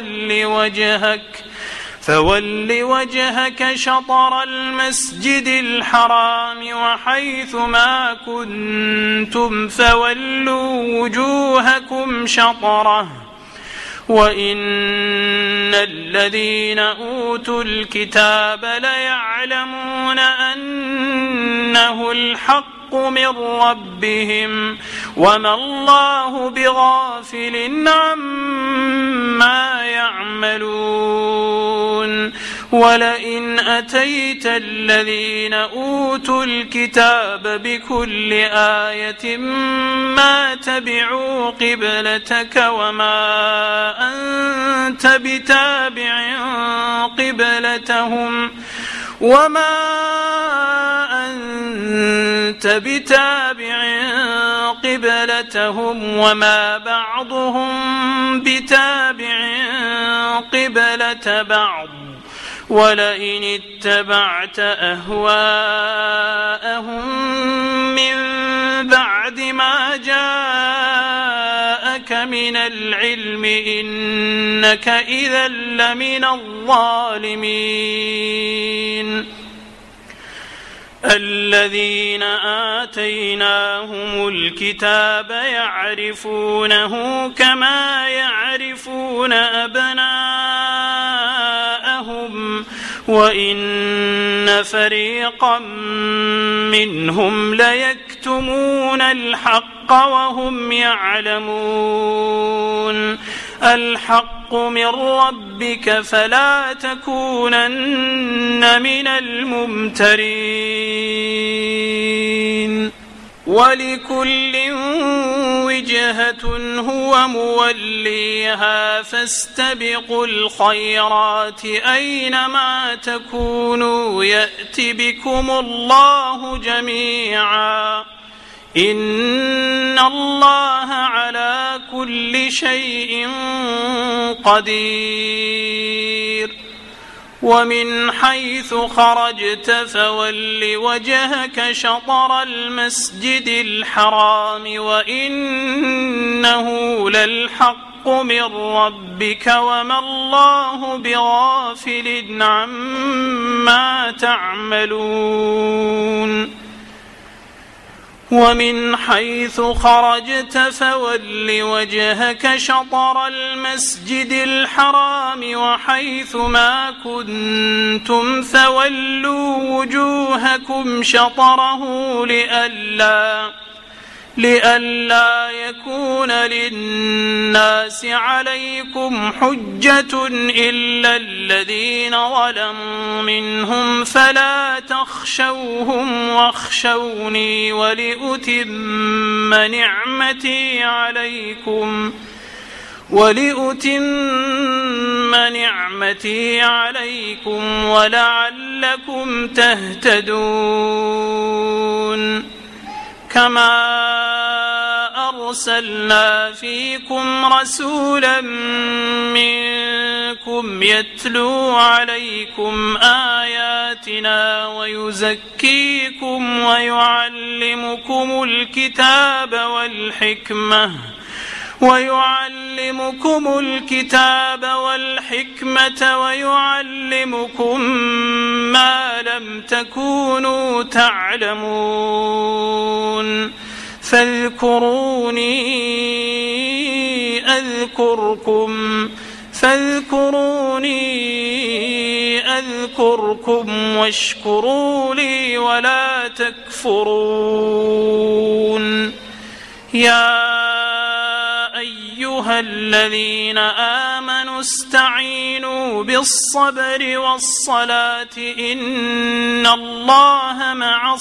S1: فول وجهك شطر المسجد الحرام وحيث ما كنتم فولوا وجوهكم شطره وإن الذين أوتوا الكتاب ليعلمون أنه الحق من ربهم وما الله بغافل عما يعملون ولئن أتيت الذين أوتوا الكتاب بكل آية ما تبعوا قبلتك وما أنت بتابع قبلتهم وما بعضهم بتابع قبلة بعض ولئن اتبعت أهواءهم من بعد ما جاءك من العلم إنك إذا لمن الظالمين الذين آتيناهم الكتاب يعرفونه كما يعرفون أبناءهم وإن فريقا منهم ليكتمون الحق وهم يعلمون الحق من ربك فلا تكونن من الممترين ولكل وجهة هو موليها فاستبقوا الخيرات أينما تكونوا يأت بكم الله جميعا إن الله على كل شيء قدير ومن حيث خرجت فول وجهك شطر المسجد الحرام وإنه للحق من ربك وما الله بغافل عما تعملون ومن حيث خرجت فول وجهك شطر المسجد الحرام وحيث ما كنتم فولوا وجوهكم شطره لئلا يكون للناس عليكم حجة إلا الذين ظلموا منهم فلا تخشوهم واخشوني ولأتم نعمتي عليكم ولعلكم تهتدون كما أرسلنا فيكم رسولا منكم يتلو عليكم آياتنا ويزكيكم ويعلمكم الكتاب ويعلمكم الكتاب والحكمة ويعلمكم ما لم تكونوا تعلمون فاذكروني أذكركم واشكروا لي ولا تكفرون يا أيها الذين آمنوا استعينوا بالصبر والصلاة إن الله مع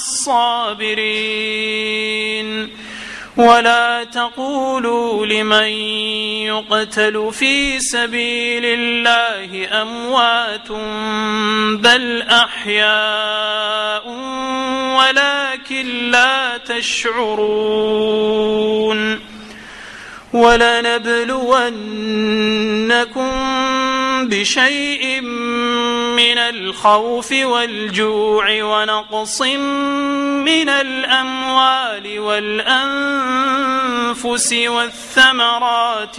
S1: الصابرين ولا تقولوا لمن يقتل في سبيل الله أموات بل أحياء ولكن لا تشعرون ولنبلونكم بشيء من الخوف والجوع ونقص من الأموال والأنفس والثمرات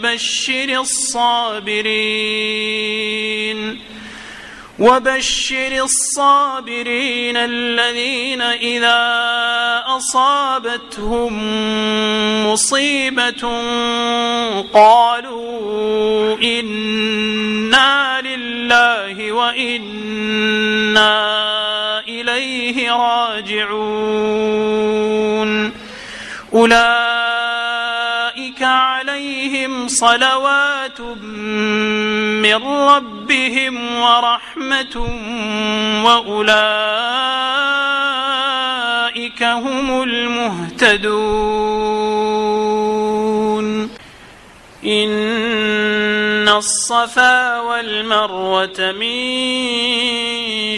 S1: وبشر الصابرين الذين إذا أصابتهم مصيبة قالوا إنا لله وإنا إليه راجعون أولئك عليهم صلوات من ربهم ورحمة وأولئك هم المهتدون إن الصفا والمروة من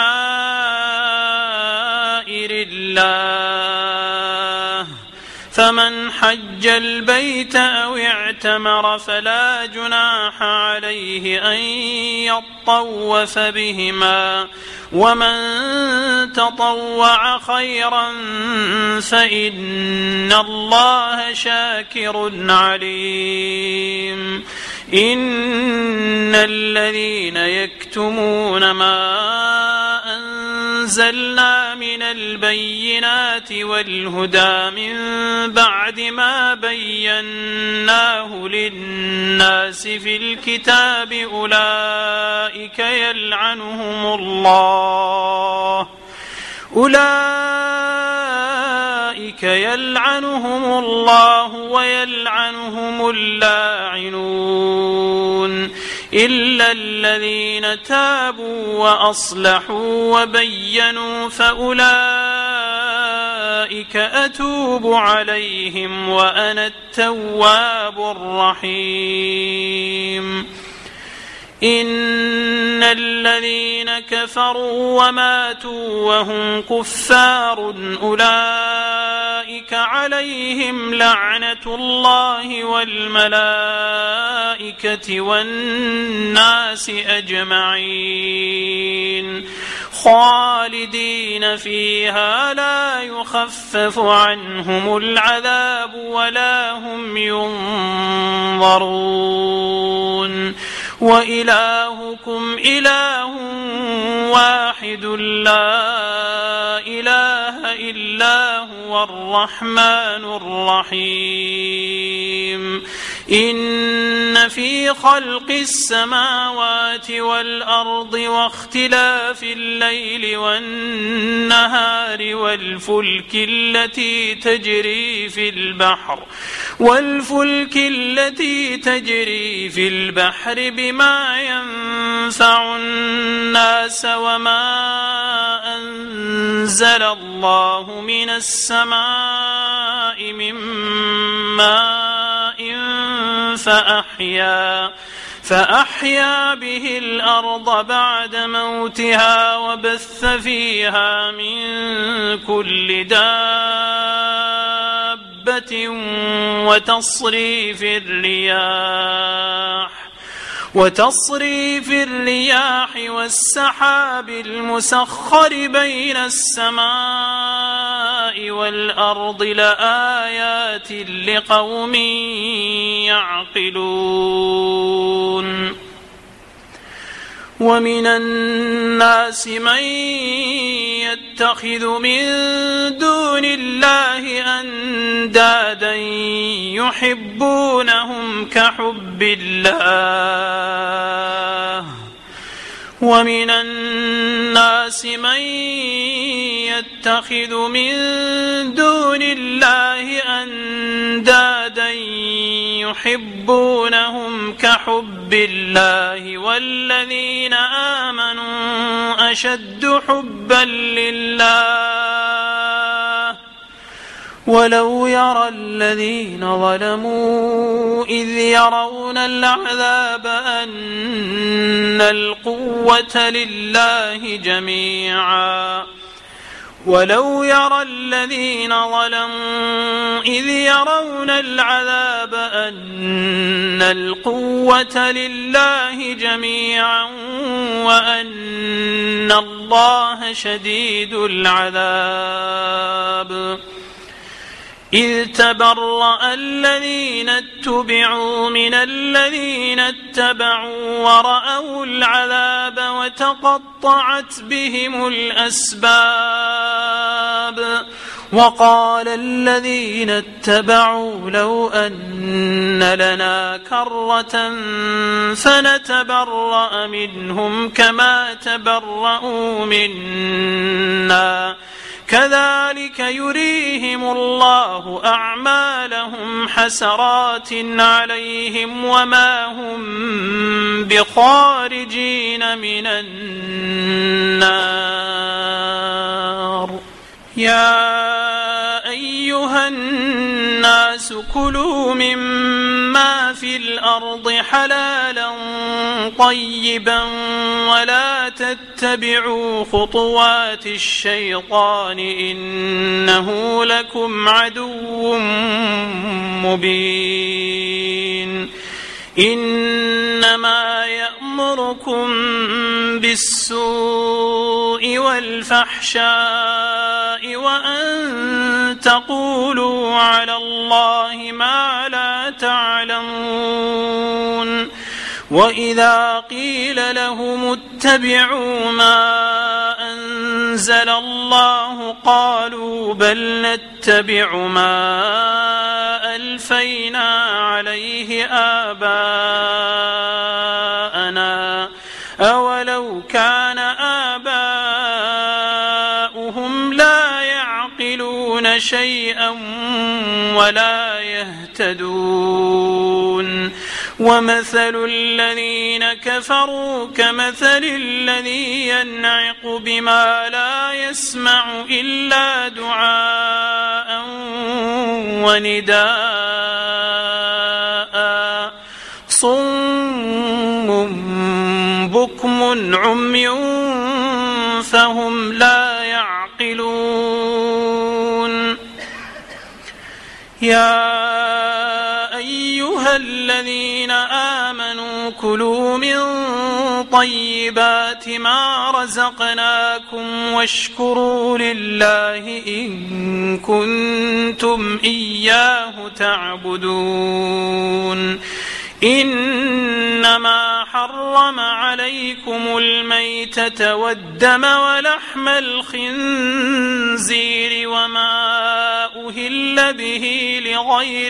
S1: شعائر الله فمن حج البيت أو اعتمر فلا جناح عليه أن يطوف بهما ومن تطوع خيرا فإن الله شاكر عليم إن الذين يكتمون ما أنزلنا من البينات والهدى من بعد ما بيناه للناس في الكتاب أولئك يلعنهم الله ويلعنهم اللاعنون إلا الذين تابوا وأصلحوا وبينوا فأولئك أتوب عليهم وأنا التواب الرحيم إن الذين كفروا وماتوا وهم كفار أولئك عليهم لعنة الله والملائكة والناس أجمعين خالدين فيها لا يخفف عنهم العذاب ولا هم ينظرون وإلهكم إله واحد لا إله إلا هو الرحمن الرحيم إن في خلق السماوات والأرض واختلاف الليل والنهار والفلك التي تجري في البحر بما ينفع الناس وما أنزل الله من السماء من ماء فأحيا به الأرض بعد موتها وبث فيها من كل دابة وتصريف الرياح والسحاب المسخر بين السماء السماء والأرض لآيات لقوم يعقلون ومن الناس من يتخذ من دون الله أندادا يحبونهم كحب الله ومن الناس من يتخذ من دون الله أندادا يحبونهم كحب الله والذين آمنوا أشد حبا لله ولو يرى الذين ظلموا إذ يرون العذاب أن القوة لله جميعا ولو يرى الذين ظلموا إذ يرون العذاب أن القوة لله جميعا وأن الله شديد العذاب إذ تبرأ الذين اتبعوا من الذين اتبعوا ورأوا العذاب وتقطعت بهم الأسباب وقال الذين اتبعوا لو أن لنا كرة فنتبرأ منهم كما تبرأوا منا كذلك يريهم الله أعمالهم حسرات عليهم وما هم بخارجين من النار يا أيها الناس كلوا مما في الأرض حلالا طيبا ولا تتبعوا خطوات الشيطان إنه لكم عدو مبين إنما يأمركم بالسوء والفحشاء وأن تقولوا على الله ما لا تعلمون وإذا قيل لهم اتبعوا ما أنزل الله قالوا بل نتبع ما ألفينا عليه آباءنا أولو كان آباؤهم لا يعقلون شيئا ولا يهتدون ومثل الذين كفروا كمثل الذي ينعق بما لا يسمع إلا دعاء ونداء صم بكم عمي فهم لا يعقلون يا أيها الذين آمنوا كلوا من طيبات ما رزقناكم واشكروا لله إن كنتم إياه تعبدون إنما حرم عليكم الميتة والدم ولحم الخنزير وما أهل به لغير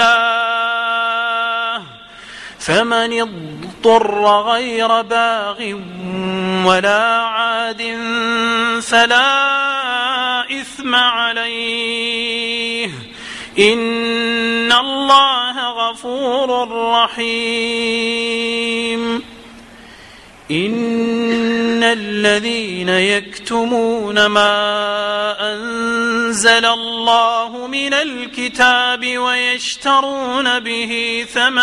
S1: الله فمن اضطر غير باغ ولا عاد فلا إثم عليه إن الله غفور رحيم إن الذين يكتمون ما أنزل الله من الكتاب ويشترون به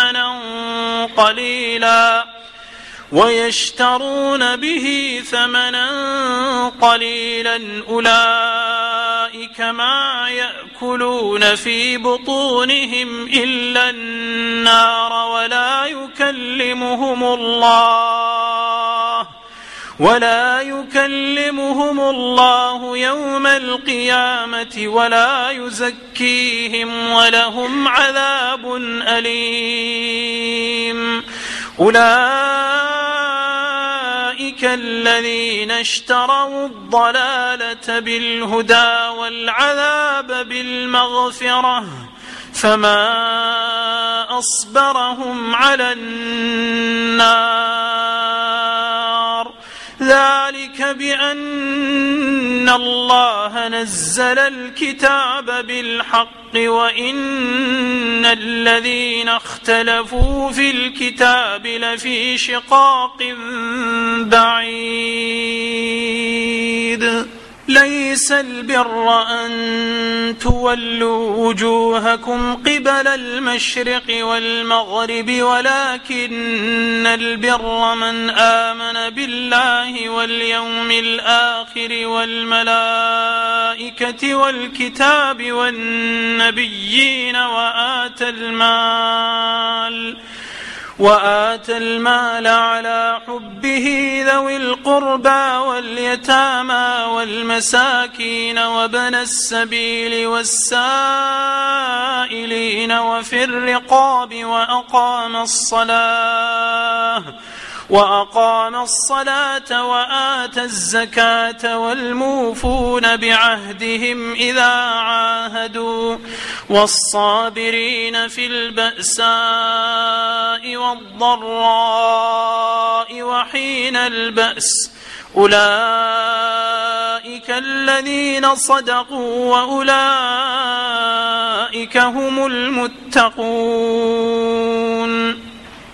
S1: ثمنا قليلا أولئك ما يأكلون في بطونهم إلا النار ولا يكلمهم الله يوم القيامة ولا يزكيهم ولهم عذاب أليم. أولئك الذين اشتروا الضلالة بالهدى والعذاب بالمغفرة فما أصبرهم على النار. ذلك بأن الله نزل الكتاب بالحق وإن الذين اختلفوا في الكتاب لفي شقاق بعيد. ليس البر أن تولوا وجوهكم قبل المشرق والمغرب ولكن البر من آمن بالله واليوم الآخر والملائكة والكتاب والنبيين وآتى المال على حبه ذوي القربى واليتامى والمساكين وابن السبيل والسائلين وفي الرقاب وأقام الصلاة وآتى الزكاة والموفون بعهدهم إذا عاهدوا والصابرين في البأساء والضراء وحين البأس أولئك الذين صدقوا وأولئك هم المتقون.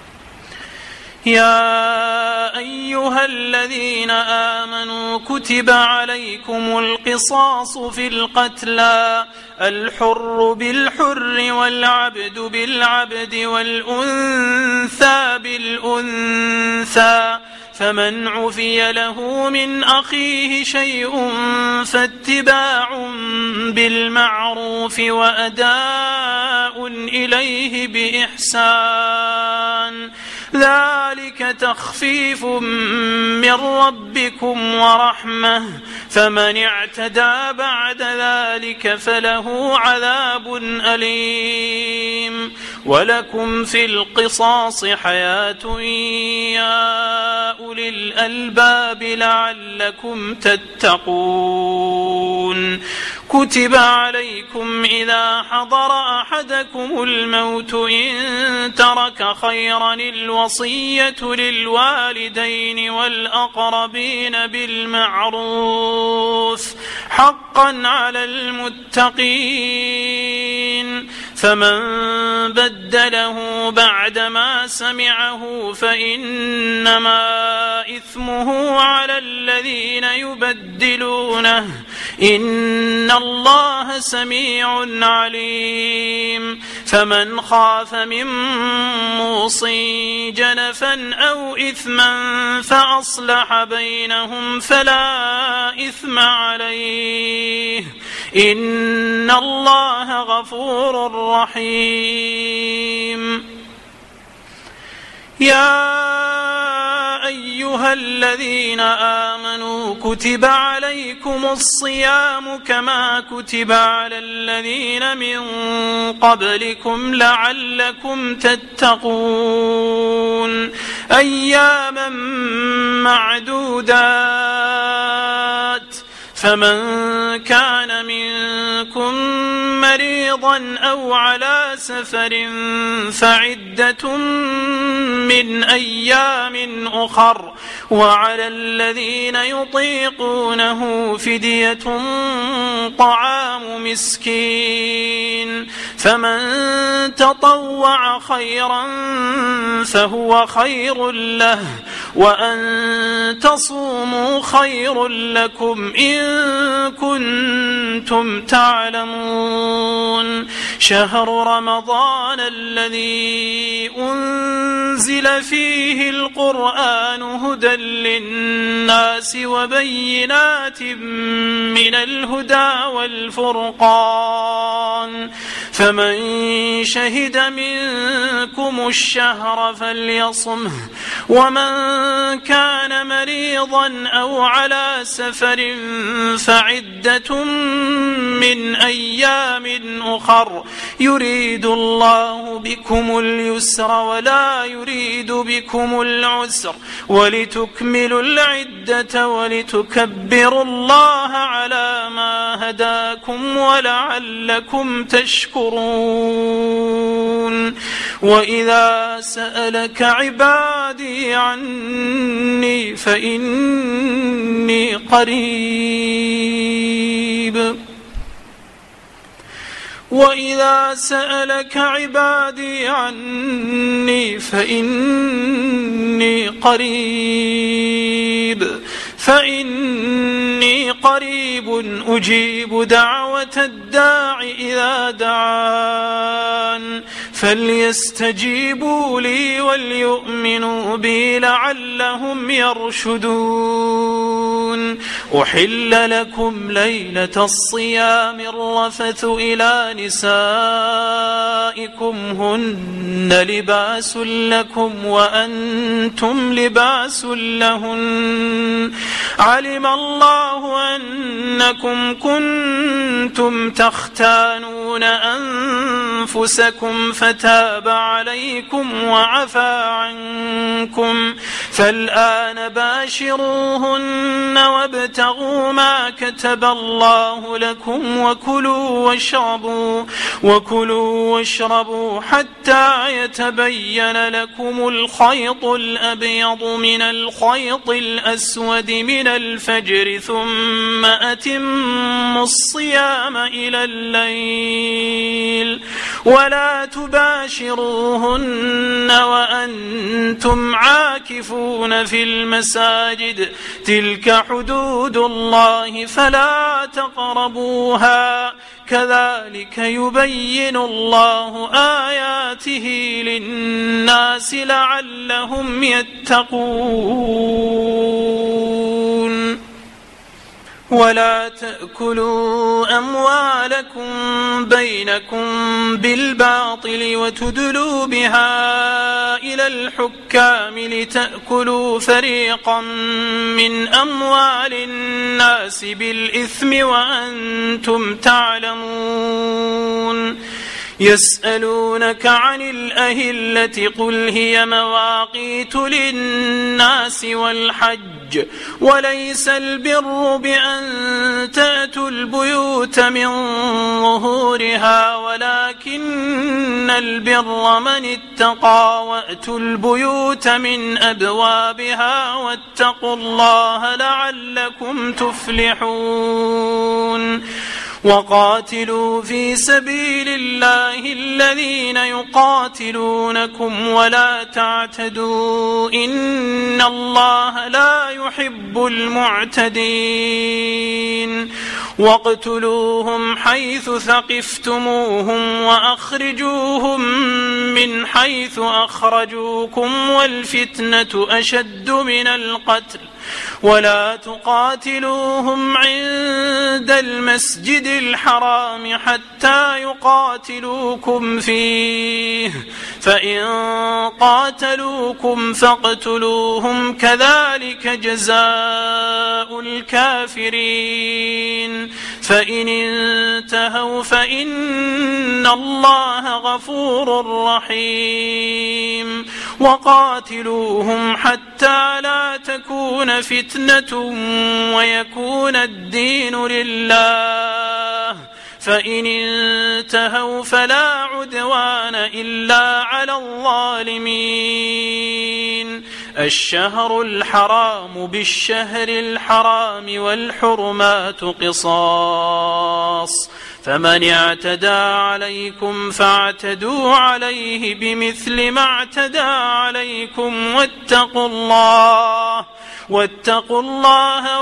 S1: يا أيها الذين آمنوا كتب عليكم القصاص في القتلى الحر بالحر والعبد بالعبد والأنثى بالأنثى فمن عفي له من أخيه شيء فاتباع بالمعروف وأداء إليه بإحسان ذلك تخفيف من ربكم ورحمة فمن اعتدى بعد ذلك فله عذاب أليم. ولكم في القصاص حياة يا أولي الألباب لعلكم تتقون. كتب عليكم إذا حضر أحدكم الموت إن ترك خيرا الوصية للوالدين والأقربين بالمعروف حقا على المتقين فمن بدله بعدما سمعه فإنما إثمه على الذين يبدلونه إن الله سميع عليم. فمن خاف من موص جنفا أو إثما فأصلح بينهم فلا إثم عليه إن الله غفور رحيم. يا أيها الذين آمنوا كتب عليكم الصيام كما كتب على الذين من قبلكم لعلكم تتقون أياما معدودات فمن كان منكم مريضا أو على سفر فعدة من أيام أخر وعلى الذين يطيقونه فدية طعام مسكين فمن تطوع خيرا فهو خير له وأن تصوموا خير لكم إن كنتم تعلمون. شهر رمضان الذي أنزل فيه القرآن هدى للناس وبينات من الهدى والفرقان فمن شهد منكم الشهر فليصمه ومن كان مريضا أو على سفر فعدة من أيام أخر يريد الله بكم اليسر ولا يريد بكم العسر ولتكملوا العدة ولتكبروا الله على ما هداكم ولعلكم تشكرون وإذا سألك عبادي عني فإني قريب وإذا سألك عبادي عني فإني قريب أجيب دعوة الداع إذا دعان فليستجيبوا لي وليؤمنوا بي لعلهم يرشدون أحل لكم ليلة الصيام الرفث إلى نسائكم هن لباس لكم وأنتم لباس لهن علم الله أنكم كنتم تختانون أنفسكم فتاب عليكم وعفى عنكم فالآن باشروهن وابتغوا ما كتب الله لكم وكلوا واشربوا حتى يتبين لكم الخيط الأبيض من الخيط الأسود من الفجر ثم أتموا الصيام إلى الليل ولا تباشروهن وأنتم عاكفون في المساجد تلك حدود الله فلا تقربوها كذلك يبين الله آياته للناس لعلهم يتقون ولا تأكلوا أموالكم بينكم بالباطل وتدلوا بها إلى الحكام لتأكلوا فريقا من أموال الناس بالإثم وأنتم تعلمون يسألونك عن الأهلة قل هي مواقيت للناس والحج وليس البر بأن تأتوا البيوت من ظهورها ولكن البر من اتقى وأتوا البيوت من أبوابها واتقوا الله لعلكم تفلحون وقاتلوا في سبيل الله الذين يقاتلونكم ولا تعتدوا إن الله لا يحب المعتدين واقتلوهم حيث ثقفتموهم وأخرجوهم من حيث أخرجوكم والفتنة أشد من القتل ولا تقاتلوهم عند المسجد الحرام حتى يقاتلوكم فيه فإن قاتلوكم فاقتلوهم كذلك جزاء الكافرين فإن انتهوا فإن الله غفور رحيم وقاتلوهم حتى لا تكون فتنة ويكون الدين لله فإن انتهوا فلا عدوان إلا على الظالمين الشهر الحرام بالشهر الحرام والحرمات قصاص فمن اعتدى عليكم فاعتدوا عليه بمثل ما اعتدى عليكم واتقوا الله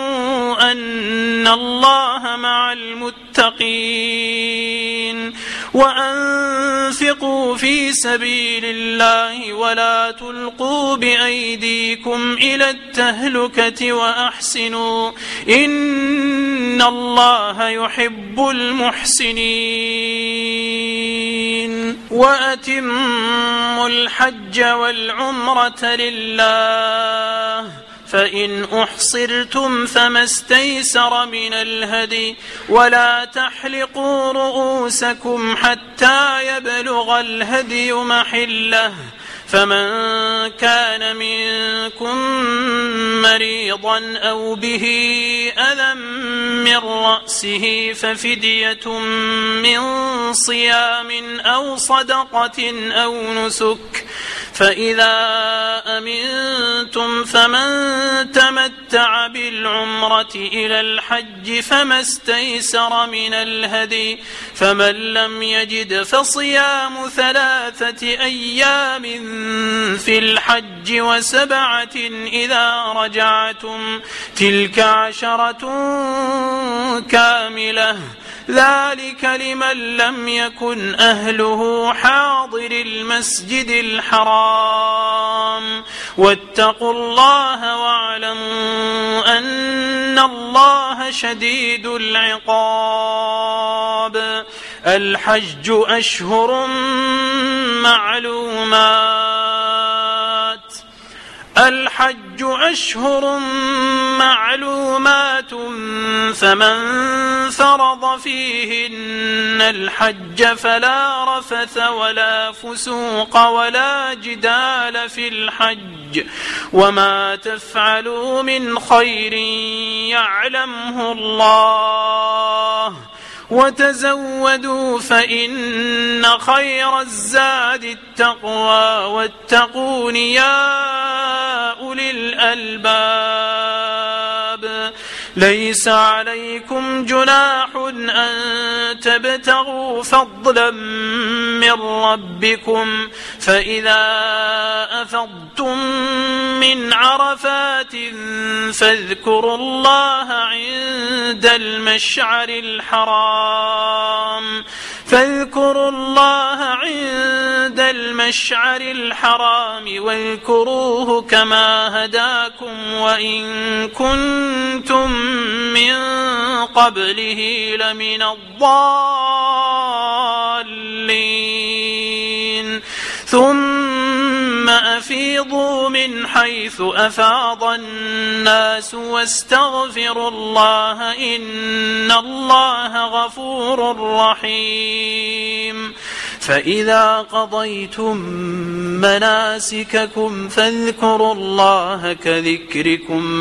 S1: واعلموا أن الله مع المتقين وأنفقوا في سبيل الله ولا تلقوا بأيديكم إلى التهلكة وأحسنوا إن الله يحب المحسنين وأتموا الحج والعمرة لله فإن أحصرتم فما استيسر من الهدي ولا تحلقوا رؤوسكم حتى يبلغ الهدي محله فمن كان منكم مريضا أو به أذى من رأسه ففدية من صيام أو صدقة أو نسك فإذا أمنتم فمن تمتع بالعمرة إلى الحج فما استيسر من الهدي فمن لم يجد فصيام 3 أيام في الحج و7 إذا رجعتم تلك 10 كاملة ذلك لمن لم يكن أهله حاضر المسجد الحرام واتقوا الله واعلموا أن الله شديد العقاب الحج أشهر معلومات فمن فرض فيهن الحج فلا رفث ولا فسوق ولا جدال في الحج وما تفعلوا من خير يعلمه الله وتزودوا فإن خير الزاد التقوى واتقون يا أولي الألباب ليس عليكم جناح أن تبتغوا فضلا من ربكم فإذا أفضتم من عرفات فاذكروا الله عند المشعر الحرام واذكروه كما هداكم وإن كنتم من قبله لمن الضالين ثم أفيضوا من حيث أفاض الناس واستغفروا الله إن الله غفور رحيم فإذا قضيتم مناسككم فاذكروا الله كذكركم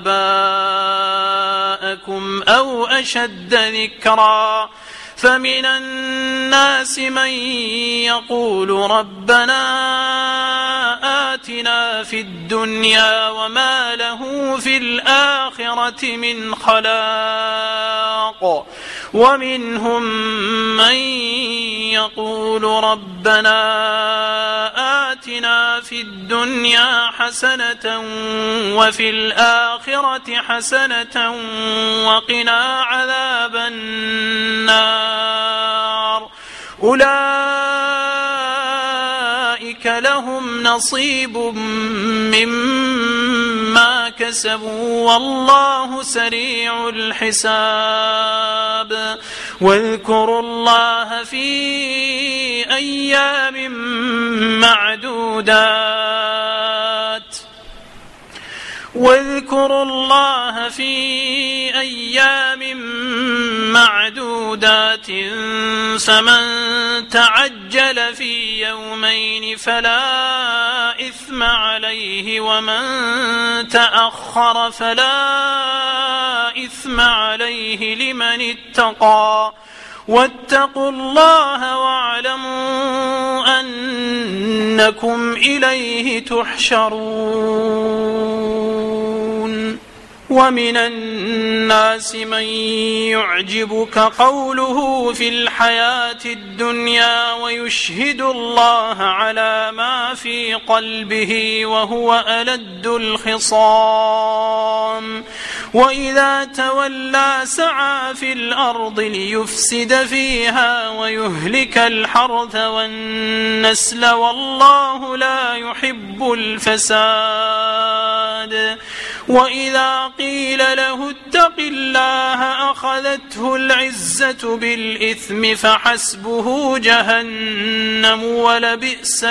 S1: آباءكم أو أشد ذكرا فمن الناس من يقول ربنا آتنا في الدنيا وما له في الآخرة من خلاق ومنهم من يقول ربنا آتنا في الدنيا حسنة وفي الآخرة حسنة وقنا عذاب النار أولئك لهم نصيب مما كسبوا والله سريع الحساب واذكروا الله في أيام معدودات فمن تعجل في يومين فلا إثم عليه ومن تأخر فلا إثم عليه لمن اتقى واتقوا الله واعلموا أنكم إليه تحشرون ومن الناس من يعجبك قوله في الحياة الدنيا ويشهد الله على ما في قلبه وهو ألد الخصام وإذا تولى سعى في الأرض ليفسد فيها ويهلك الحرث والنسل والله لا يحب الفساد وإذا قيل له اتق الله أخذته العزة بالإثم فحسبه جهنم ولبئس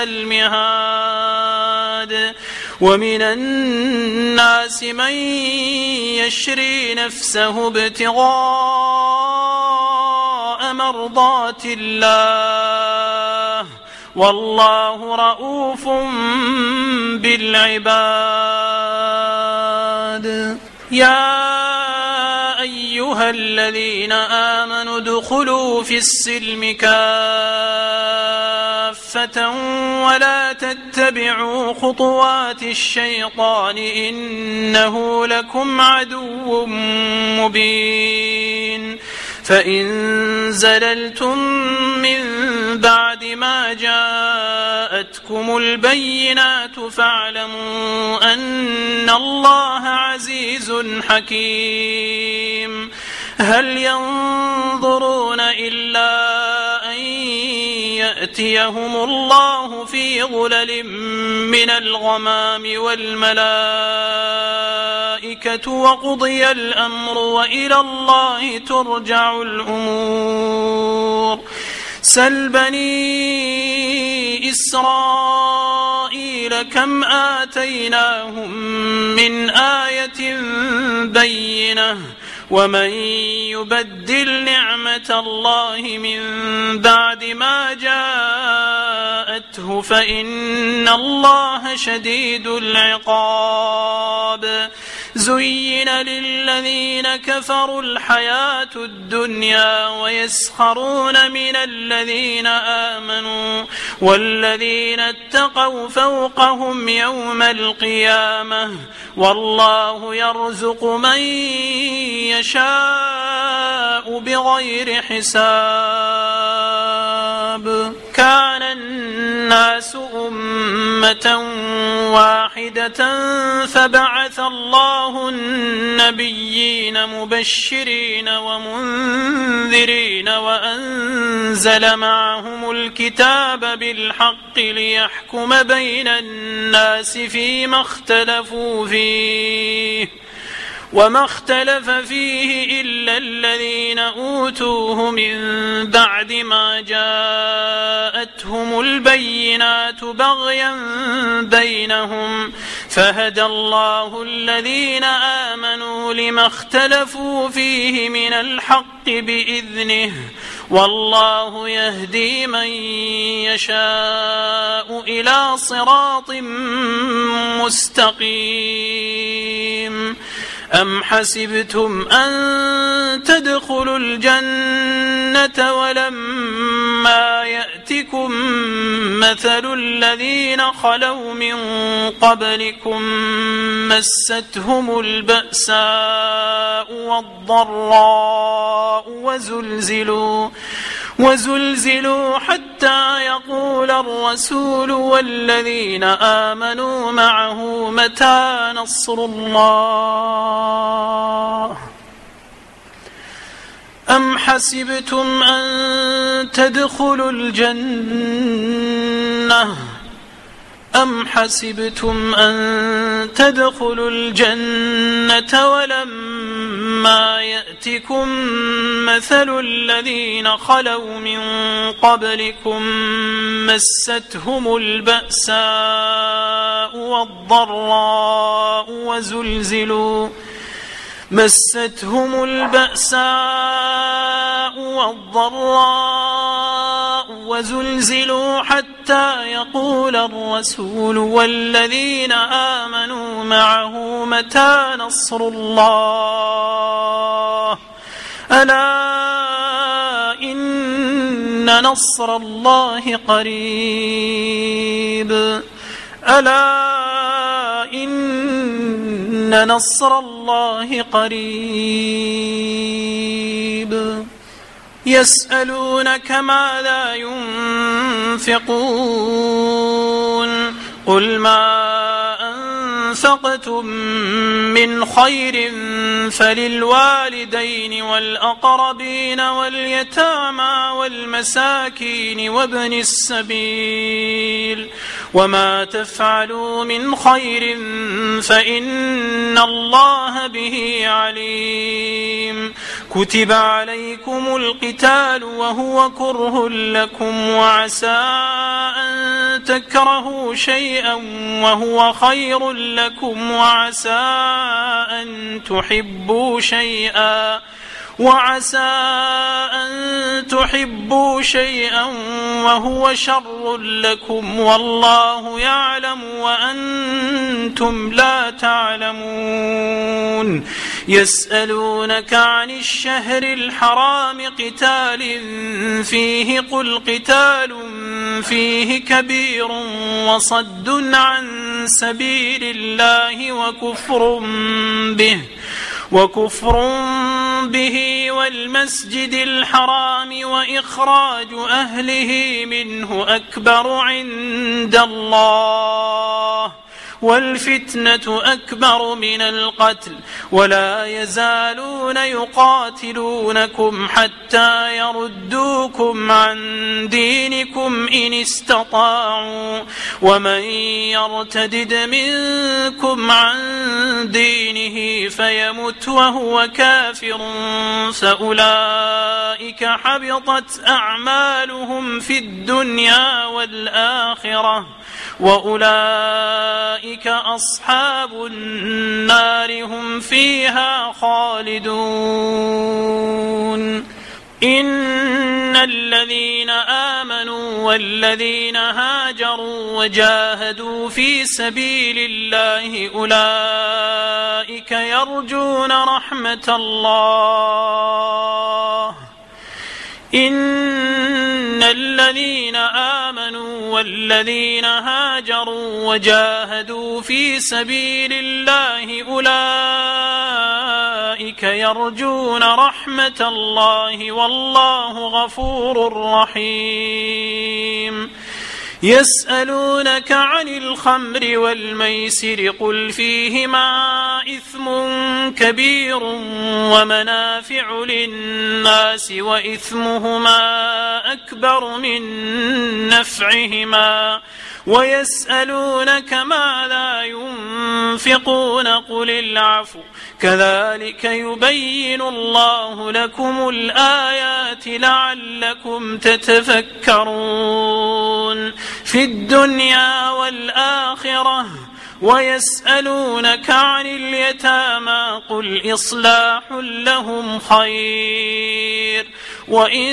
S1: المهاد ومن الناس من يشري نفسه ابتغاء مرضات الله والله رؤوف بالعباد يا أيها الذين آمنوا ادخلوا في السلم كافة ولا تتبعوا خطوات الشيطان إنه لكم عدو مبين فإن زللتم من بعد ما جاءتكم البينات فاعلموا أن الله عزيز حكيم هل ينظرون إلا أن يأتيهم الله في ظلل من الغمام والملائكة وقضي الأمر وإلى الله ترجع الأمور سل بني إسرائيل كم آتيناهم من آية بينة ومن يبدل نعمة الله من بعد ما جاءته فإن الله شديد العقاب زين للذين كفروا الحياة الدنيا ويسخرون من الذين آمنوا والذين اتقوا فوقهم يوم القيامة والله يرزق من يشاء بغير حساب كان الناس أمة واحدة فبعث الله النبيين مبشرين ومنذرين وأنزل معهم الكتاب بالحق ليحكم بين الناس فيما اختلفوا فيه وما اختلف فيه إلا الذين أوتوه من بعد ما جاءتهم البينات بغيا بينهم فهدى الله الذين آمنوا لما اختلفوا فيه من الحق بإذنه والله يهدي من يشاء إلى صراط مستقيم أم حسبتم أن تدخلوا الجنة ولما يأتكم مثل الذين خلوا من قبلكم مستهم البأساء والضراء وزلزلوا حتى يقول الرسول والذين آمنوا معه متى نصر الله أم حسبتم أن تدخلوا الجنة ولما يأتكم مثل الذين خلوا من قبلكم مستهم البأساء والضراء وزلزلوا حتى يقول الرسول والذين آمنوا معه متى نصر الله ألا إن نصر الله قريب ألا إن إن نصر الله قريب يسألونك ماذا ينفقون قل ما أنفقتم من خير فللوالدين والأقربين واليتامى والمساكين وابن السبيل وما تفعلوا من خير فإن الله به عليم كتب عليكم القتال وهو كره لكم وعسى أن تكرهوا شيئا وهو خير لكم وعسى أن تحبوا شيئا وهو شر لكم والله يعلم وأنتم لا تعلمون يسألونك عن الشهر الحرام قتال فيه قل قتال فيه كبير وصد عن سبيل الله وكفر به والمسجد الحرام وإخراج أهله منه أكبر عند الله والفتنة أكبر من القتل ولا يزالون يقاتلونكم حتى يردوكم عن دينكم إن استطاعوا ومن يرتدد منكم عن دينه فيمت وهو كافر فأولئك حبطت أعمالهم في الدنيا والآخرة وأولئك أصحاب النار هم فيها خالدون إن الذين آمنوا والذين هاجروا وجاهدوا في سبيل الله أولئك يرجون رحمة الله إن الذين آمنوا والذين هاجروا وجاهدوا في سبيل الله أولئك يرجون رحمة الله والله غفور رحيم يسألونك عن الخمر والميسر قل فيهما إثم كبير ومنافع للناس وإثمهما أكبر من نفعهما ويسألونك ماذا ينفقون قل العفو كذلك يبين الله لكم الآيات لعلكم تتفكرون في الدنيا والآخرة ويسألونك عن اليتامى قل إصلاح لهم خير وإن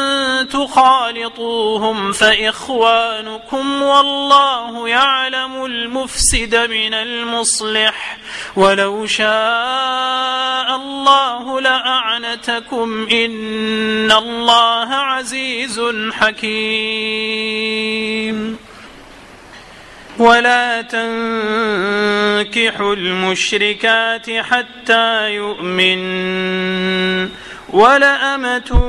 S1: تخالطوهم فإخوانكم والله يعلم المفسد من المصلح ولو شاء الله لأعنتكم إن الله عزيز حكيم ولا تنكحوا المشركات حتى يؤمن ولأمة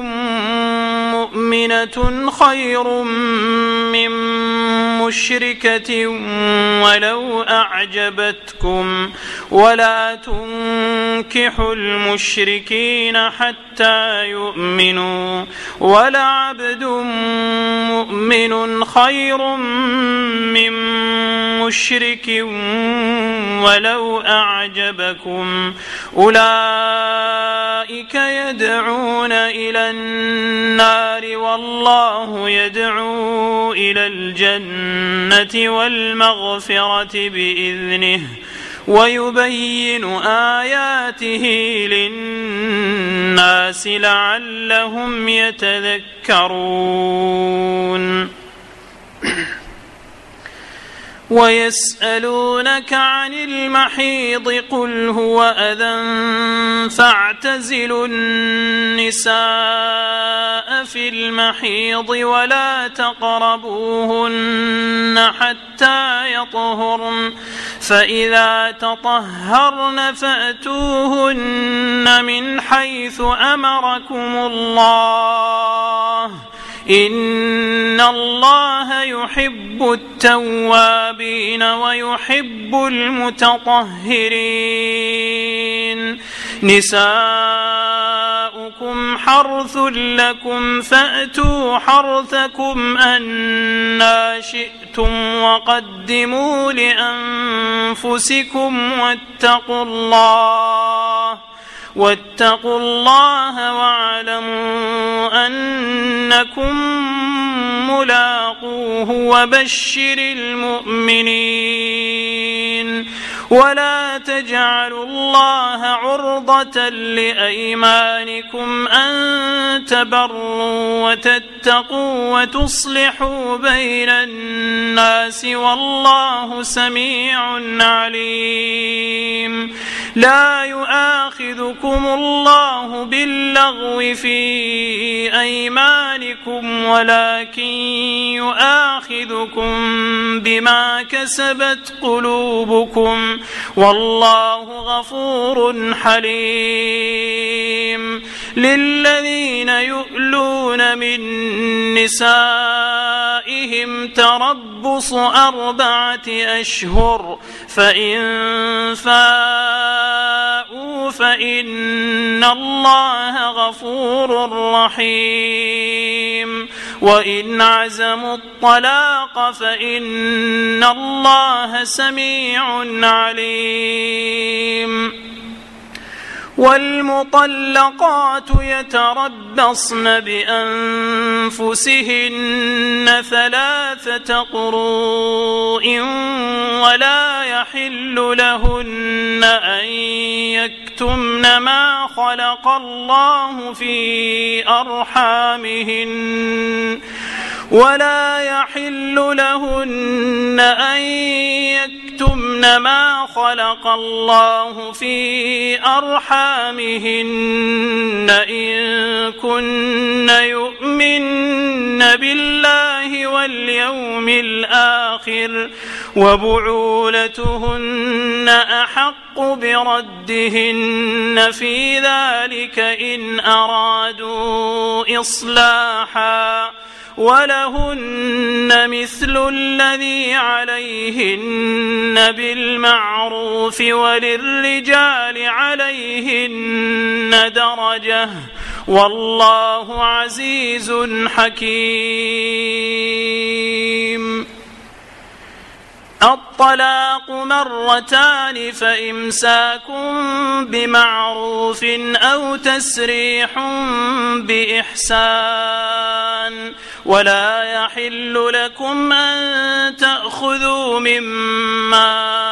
S1: مؤمنة خير من مشركة ولو أعجبتكم ولا تنكحوا المشركين حتى يؤمنوا ولعبد مؤمن خير من مشرك ولو أعجبكم أولئك يدعون إلى النار والله يدعو إلى الجنة والمغفرة بإذنه ويبين آياته للناس لعلهم يتذكرون ويسألونك عن المحيض قل هو أذى فاعتزلوا النساء في المحيض ولا تقربوهن حتى يطهرن فإذا تطهرن فأتوهن من حيث أمركم الله إن الله يحب التوابين ويحب المتطهرين نساؤكم حرث لكم فأتوا حرثكم أنى شئتم وقدموا لأنفسكم واتقوا الله واعلموا أنكم ملاقوه وبشر المؤمنين ولا تجعلوا الله عرضة لأيمانكم أن تبروا وتتقوا وتصلحوا بين الناس والله سميع عليم لا يؤاخذكم الله باللغو في أيمانكم ولكن يؤاخذكم بما كسبت قلوبكم والله غفور حليم للذين يؤلون من نسائهم تربص 4 أشهر فإن فاءوا فإن الله غفور رحيم وإن عزموا الطلاق فإن الله سميع عليم والمطلقات يتربصن بأنفسهن 3 قروء ولا يحل لهن أن يكتمن ما خلق الله في أرحامهن يكتمن ما خلق الله في أرحامهن إن كن يؤمن بالله واليوم الآخر وبعولتهن أحق بردهن في ذلك إن أرادوا إصلاحا ولهن مثل الذي عليهن بالمعروف وللرجال عليهن درجة والله عزيز حكيم الطلاق 2 فإمساك بمعروف أو تسريح بإحسان ولا يحل لكم أن تأخذوا مما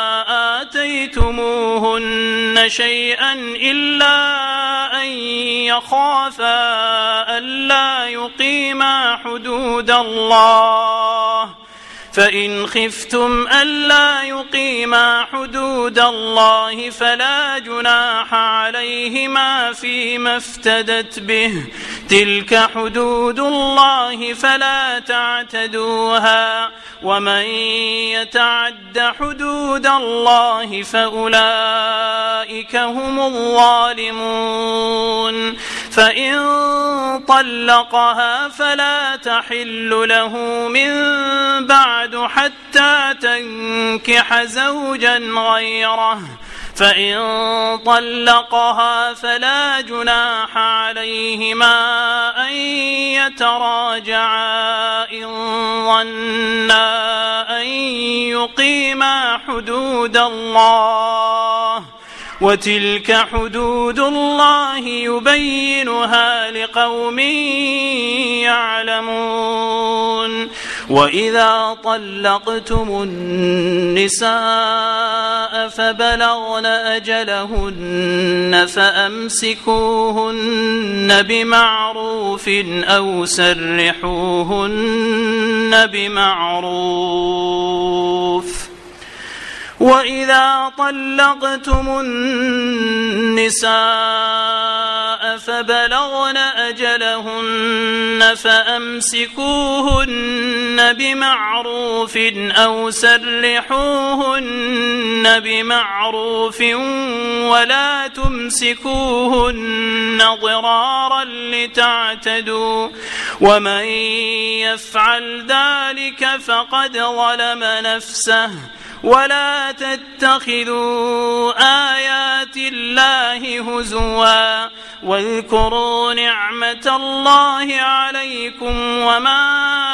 S1: آتيتموهن شيئا إلا أن يخافا ألا يقيما حدود الله فإن خفتم ألا يقيما حدود الله فلا جناح عليهما فيما افتدت به تلك حدود الله فلا تعتدوها ومن يتعد حدود الله فأولئك هم الظالمون فإن طلقها فلا تحل له من بعد حتى تنكح زوجا غيره فإن طلقها فلا جناح عليهما أن يتراجعا إن ظنا أن يقيما حدود الله وتلك حدود الله يبينها لقوم يعلمون وإذا طلقتم النساء فبلغن أجلهن فأمسكوهن بمعروف أو سرحوهن بمعروف وإذا طلقتم النساء فبلغن أجلهن فأمسكوهن بمعروف أو سرحوهن بمعروف ولا تمسكوهن ضرارا لتعتدوا ومن يفعل ذلك فقد ظلم نفسه ولا تتخذوا آيات الله هزوا واذكروا نعمة الله عليكم وما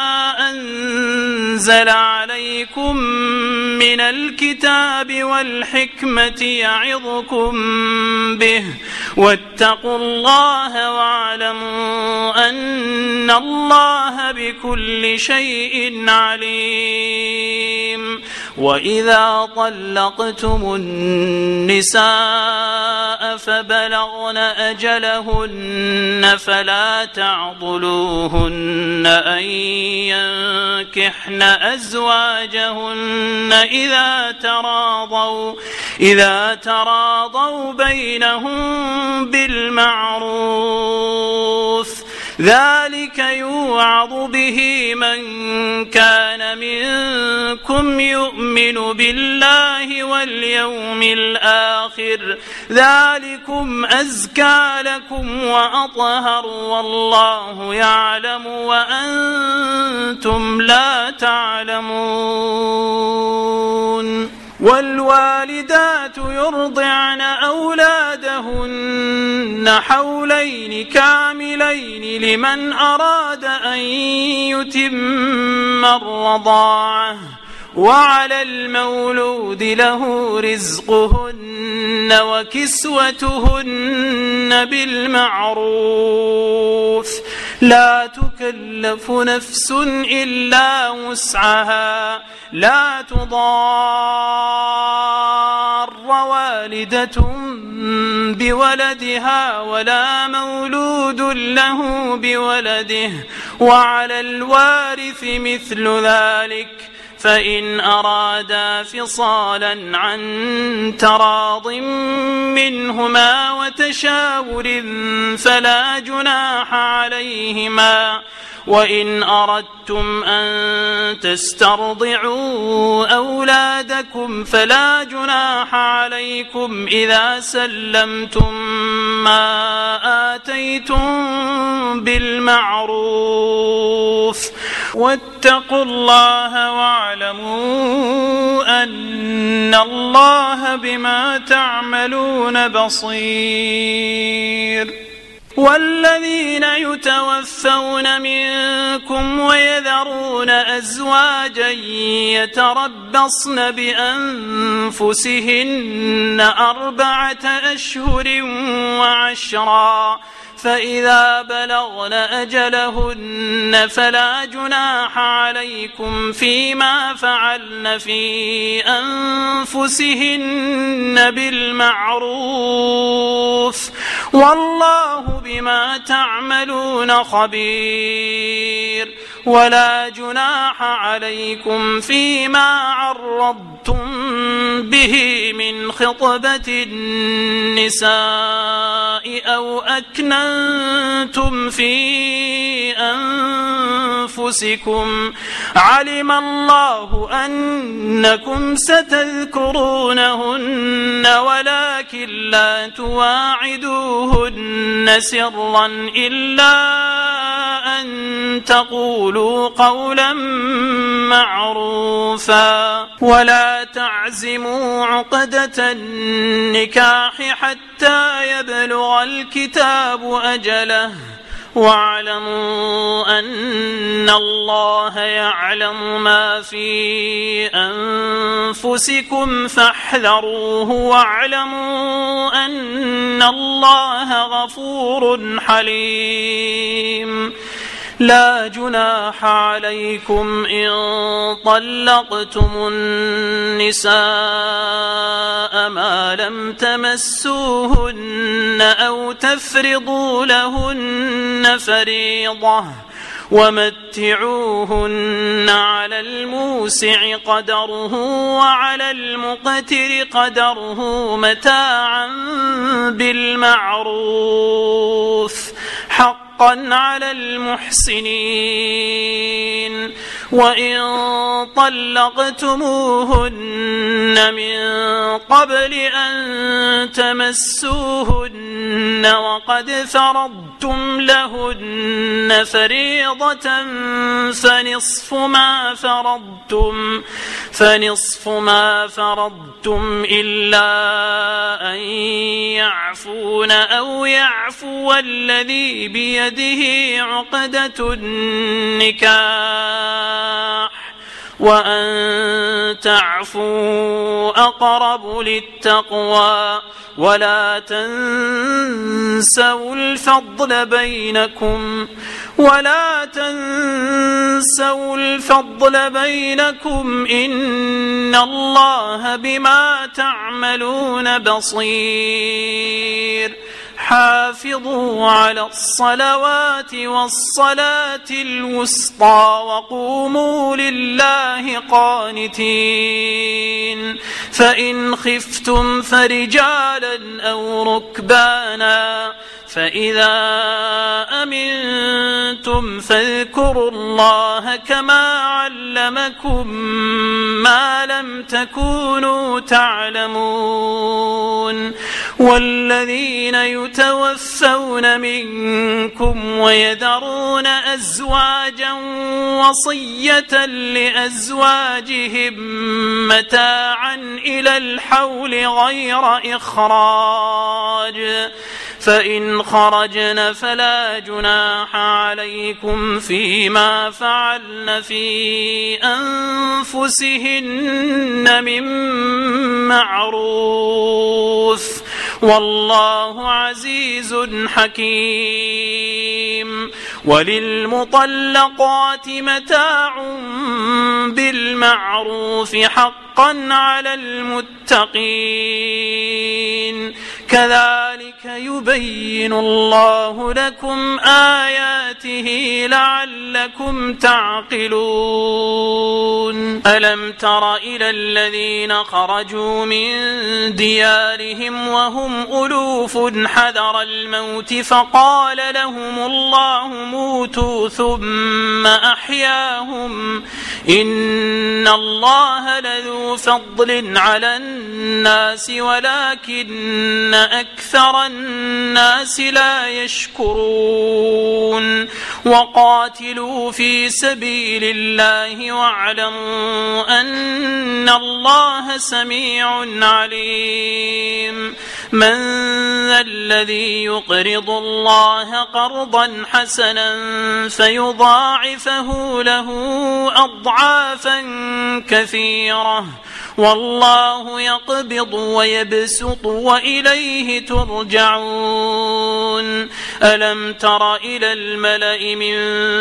S1: أنزل عليكم من الكتاب والحكمة يعظكم به واتقوا الله واعلموا أن الله بكل شيء عليم. وإذا طلقتم النساء فبلغن أجلهن فلا تعضلوهن أن ينكحن أزواجهن إذا تراضوا بينهم بالمعروف ذلك يوعظ به من كان منكم يؤمن بالله واليوم الآخر ذلكم أزكى لكم وأطهر والله يعلم وأنتم لا تعلمون. والوالدات يرضعن أولادهن حولين كاملين لمن أراد أن يتم الرضاعة وعلى المولود له رزقهن وكسوتهن بالمعروف لا تكلف نفس إلا وسعها لا تضار والدة بولدها ولا مولود له بولده وعلى الوارث مثل ذلك فإن أرادا فصالا عن تراض منهما وتشاور فلا جناح عليهما وإن أردتم أن تسترضعوا أولادكم فلا جناح عليكم إذا سلمتم ما آتيتم بالمعروف واتقوا الله واعلموا أن الله بما تعملون بصير. والذين يتوفون منكم ويذرون أزواجا يتربصن بأنفسهن 4 أشهر وعشرا فإذا بلغن أجلهن فلا جناح عليكم فيما فعلن في أنفسهن بالمعروف والله بما تعملون خبير. ولا جناح عليكم فيما عرضتم به من خطبة النساء أو أكننتم في أنفسكم علم الله أنكم ستذكرونهن ولكن لا تواعدوهن سرا إلا أن تقولوا قولا معروفا ولا تعزموا عقدة النكاح حتى يبلغ الكتاب أجله واعلموا أن الله يعلم ما في أنفسكم فاحذروه واعلموا أن الله غفور حليم. لا جناح عليكم إن طلقتم النساء ما لم تمسوهن أو تفرضوا لهن فريضة ومتعوهن على الموسع قدره وعلى المقتر قدره متاعا بالمعروف حقا على المحسنين. وإن طلقتموهن من قبل أن تمسوهن وقد فرضتم لهن فريضة فنصف ما فرضتم إلا أن يعفون أو يعفو الذي بيده عقدة النكاح وأن تعفوا أقرب للتقوى ولا تنسوا الفضل بينكم إن الله بما تعملون بصير. حافظوا على الصلوات والصلاة الوسطى وقوموا لله قانتين. فإن خفتم فرجالا أو ركبانا فإذا أمنتم فاذكروا الله كما علمكم ما لم تكونوا تعلمون. والذين يتوفون منكم ويذرون أزواجا وصية لأزواجهم متاعا إلى الحول غير إخراج فإن خرجن فلا جناح عليكم فيما فعلن في أنفسهن من معروف والله عزيز حكيم. وللمطلقات متاع بالمعروف حقا على المتقين كذلك يبين الله لكم آياته لعلكم تعقلون. ألم تر إلى الذين خرجوا من ديارهم وهم ألوف حذر الموت فقال لهم الله موتوا ثم أحياهم إن الله لذو فضل على الناس ولكن أكثر الناس لا يشكرون. وقاتلوا في سبيل الله واعلموا أن الله سميع عليم. من ذا الذي يقرض الله قرضا حسنا فيضاعفه له أضعافا كثيرة والله يقبض ويبسط وإليه ترجعون. ألم تر إلى الملأ من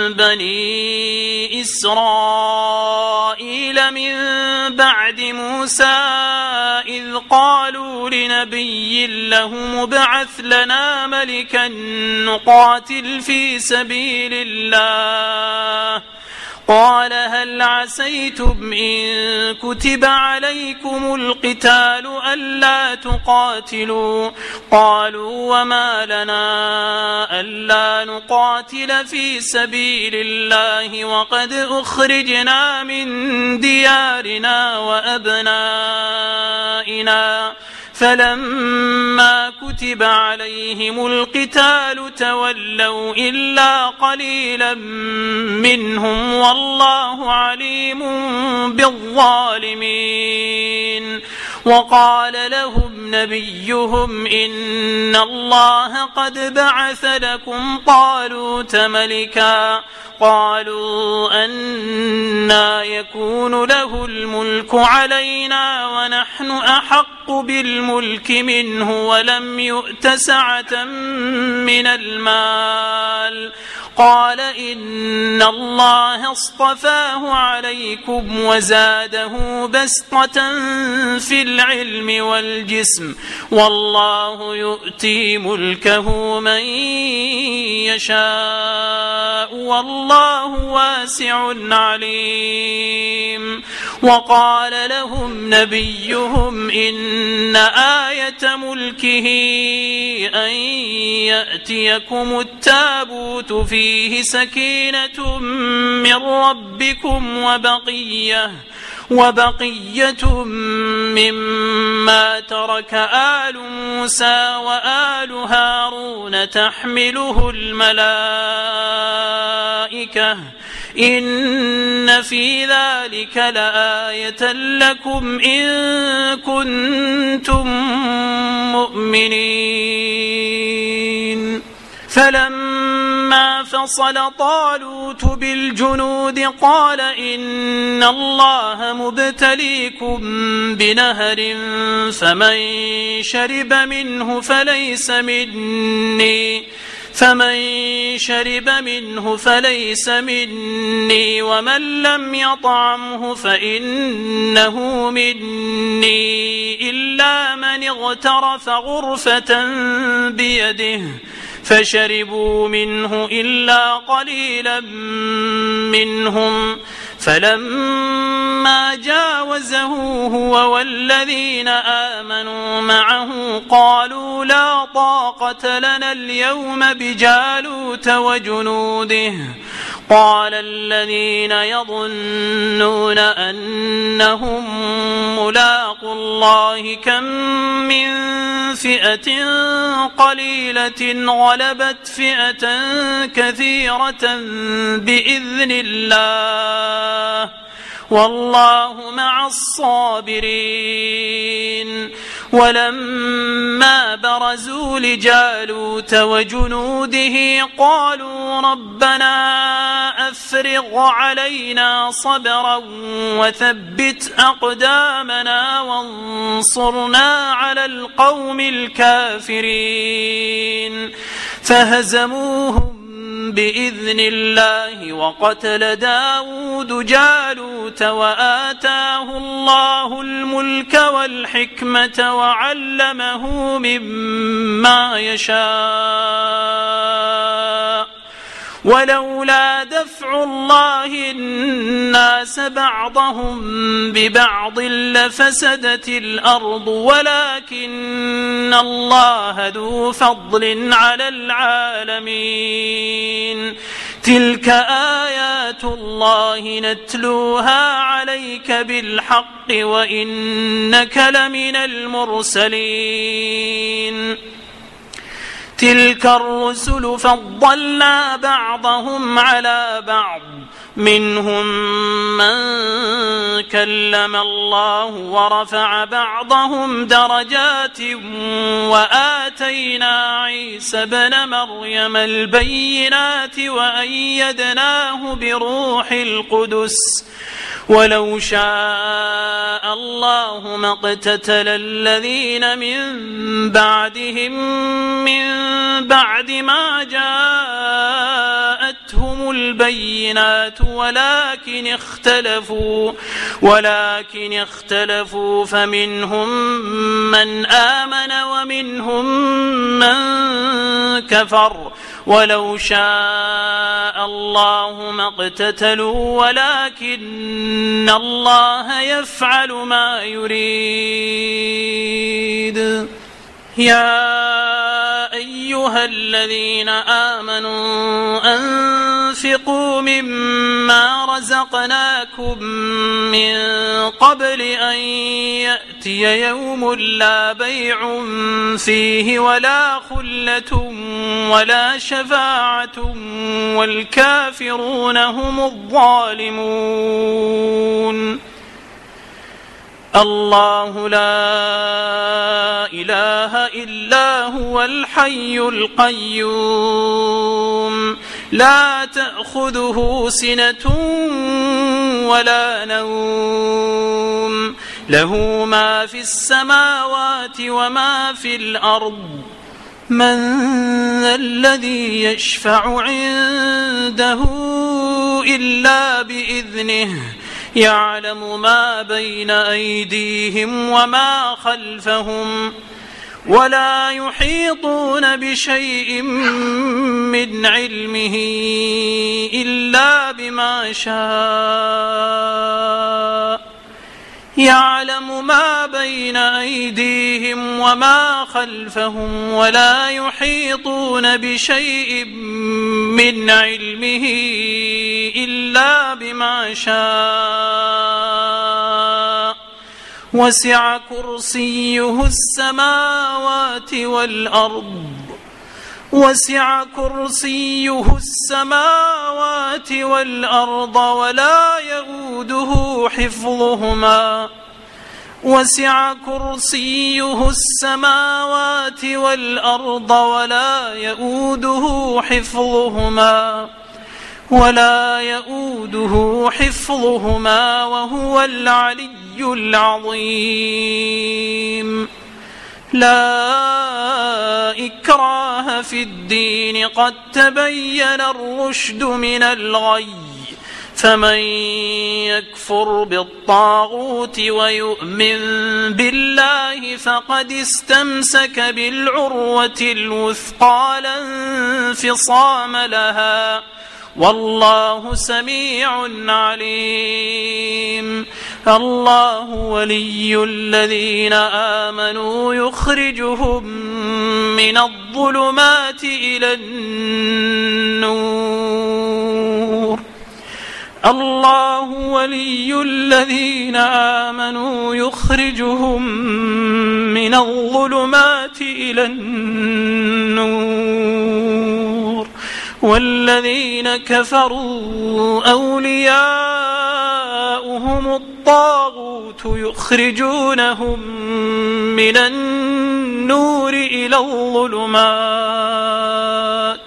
S1: بني إسرائيل من بعد موسى إذ قالوا لنبي له مبعث لنا ملكا نقاتل في سبيل الله قال هل عسيتم إن كتب عليكم القتال ألا تقاتلوا قالوا وما لنا ألا نقاتل في سبيل الله وقد أخرجنا من ديارنا وأبنائنا فلما كتب عليهم القتال تولوا إلا قليلا منهم والله عليم بالظالمين. وقال لهم نبيهم إن الله قد بعث لكم طالوت ملكا قالوا أنى يكون له الملك علينا ونحن أحق بالملك منه ولم يؤت سعة من المال قال إن الله اصطفاه عليكم وزاده بسطة في العلم والجسم والله يؤتي ملكه من يشاء والله واسع عليم. وقال لهم نبيهم إن آية ملكه أن يأتيكم التابوت فيه سكينة من ربكم وبقية مما ترك آل موسى وآل هارون تحمله الملائكة إن في ذلك لآية لكم إن كنتم مؤمنين. فلما فصل طالوت بالجنود قال إن الله مبتليكم بنهر فمن شرب منه فليس مني ومن لم يطعمه فإنه مني إلا من اغترف غرفة بيده فشربوا منه إلا قليلا منهم فلما جاوزه هو والذين آمنوا معه قالوا لا طاقة لنا اليوم بجالوت وجنوده. قال الذين يظنون أنهم ملاقو الله كم من فئة قليلة غلبت فئة كثيرة بإذن الله والله مع الصابرين. ولما برزوا لجالوت وجنوده قالوا ربنا أفرغ علينا صبرا وثبت أقدامنا وانصرنا على القوم الكافرين. فهزموهم بإذن الله وقتل داود جالوت وآتاه الله الملك والحكمة وعلمه مما يشاء ولولا دفع الله الناس بعضهم ببعض لفسدت الأرض ولكن الله ذو فضل على العالمين. تلك آيات الله نتلوها عليك بالحق وإنك لمن المرسلين. تلك الرسل فضلنا بعضهم على بعض منهم من كلم الله ورفع بعضهم درجات وآتينا عيسى ابن مريم البينات وأيدناه بروح القدس ولو شاء الله ما اقتتل الذين من بعدهم من بعد ما جاءتهم البينات ولكن اختلفوا فمنهم من آمن ومنهم من كفر ولو شاء الله ما اقتتلوا ولكن الله يفعل ما يريد. يا أيها الذين آمنوا أنفقوا مما رزقناكم من قبل أن يأتي يوم لا بيع فيه ولا خلة ولا شفاعة والكافرون هم الظالمون. الله لا إله إلا هو الحي القيوم لا تأخذه سنة ولا نوم له ما في السماوات وما في الأرض من ذا الذي يشفع عنده إلا بإذنه يعلم ما بين أيديهم وما خلفهم ولا يحيطون بشيء من علمه إلا بما شاء يعلم ما بين أيديهم وما خلفهم ولا يحيطون بشيء من علمه إلا بما شاء وسع كرسيه السماوات والأرض ولا يؤوده حفظهما وهو العلي العظيم لا إكراه في الدين قد تبين الرشد من الغي فمن يكفر بالطاغوت ويؤمن بالله فقد استمسك بالعروة الوثقى لا انفصام لها والله سميع عليم الله ولي الذين آمنوا يخرجهم من الظلمات إلى النور والذين كفروا أولياؤهم الطاغوت يخرجونهم من النور إلى الظلمات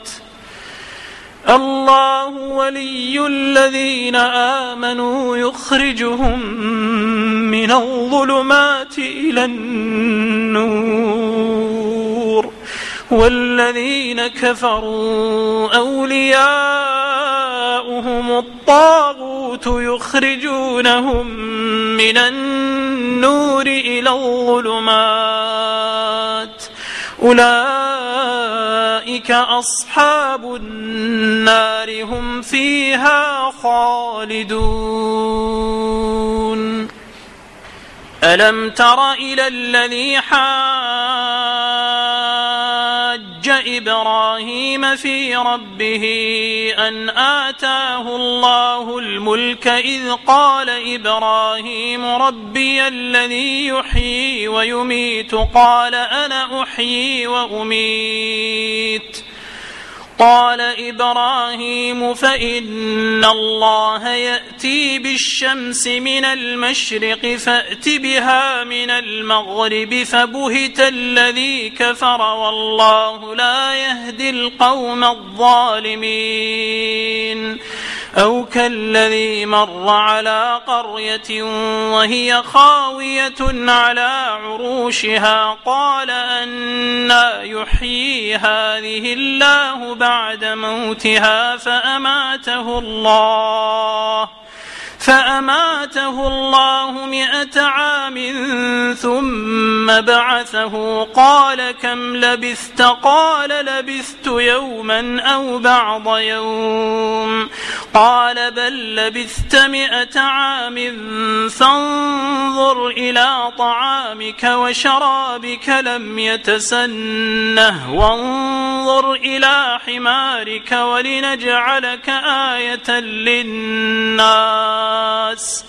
S1: الله ولي الذين آمنوا يخرجهم من الظلمات إلى النور والذين كفروا أولياؤهم الطاغوت يخرجونهم من النور إلى الظلمات أولئك أصحاب النار هم فيها خالدون ألم تر إلى الذي حاج إبراهيم في ربه أن آتاه الله الملك إذ قال إبراهيم ربي الذي يحيي ويميت قال أنا أحيي وأميت قال إبراهيم فإن الله يأتي بالشمس من المشرق فأت بها من المغرب فبهت الذي كفر والله لا يهدي القوم الظالمين أو كالذي مر على قرية وهي خاوية على عروشها قال أنى يحيي هذه الله بعد موتها فأماته الله 100 عام ثم بعثه قال كم لبثت قال لبثت يوما أو بعض يوم قال بل لبثت 100 عام فانظر إلى طعامك وشرابك لم يتسنه وانظر إلى حمارك ولنجعلك آية للناس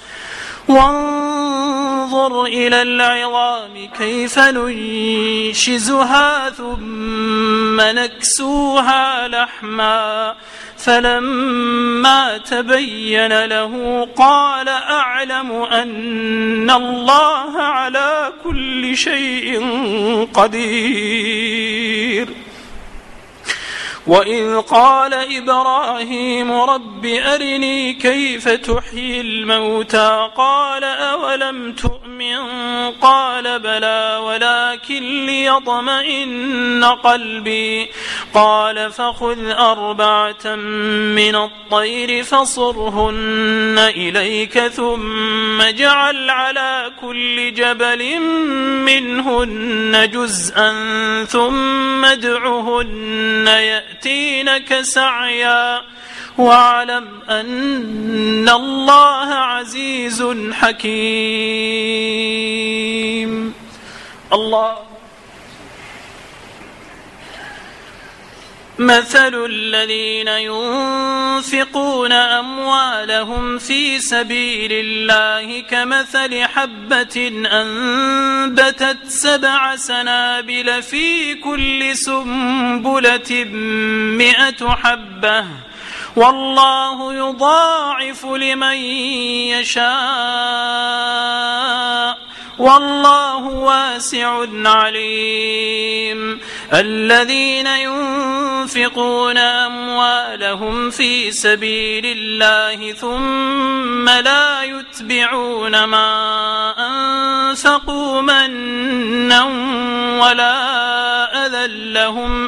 S1: وانظر إلى العظام كيف ننشزها ثم نكسوها لحما فلما تبين له قال أعلم أن الله على كل شيء قدير وإذ قال إبراهيم رب أرني كيف تحيي الموتى قال أولم تؤمن قال بلى ولكن ليطمئن قلبي قال فخذ 4 من الطير فصرهن إليك ثم اجعل على كل جبل منهن جزءا ثم ادعهن يأتينك سعيا واعلم أن الله عزيز حكيم. الله مثل الذين ينفقون أموالهم في سبيل الله كمثل حبة أنبتت 7 سنابل في كل سنبلة 100 حبة والله يضاعف لمن يشاء والله واسع عليم. الذين ينفقون أموالهم في سبيل الله ثم لا يتبعون ما أنفقوا منا ولا أذى لهم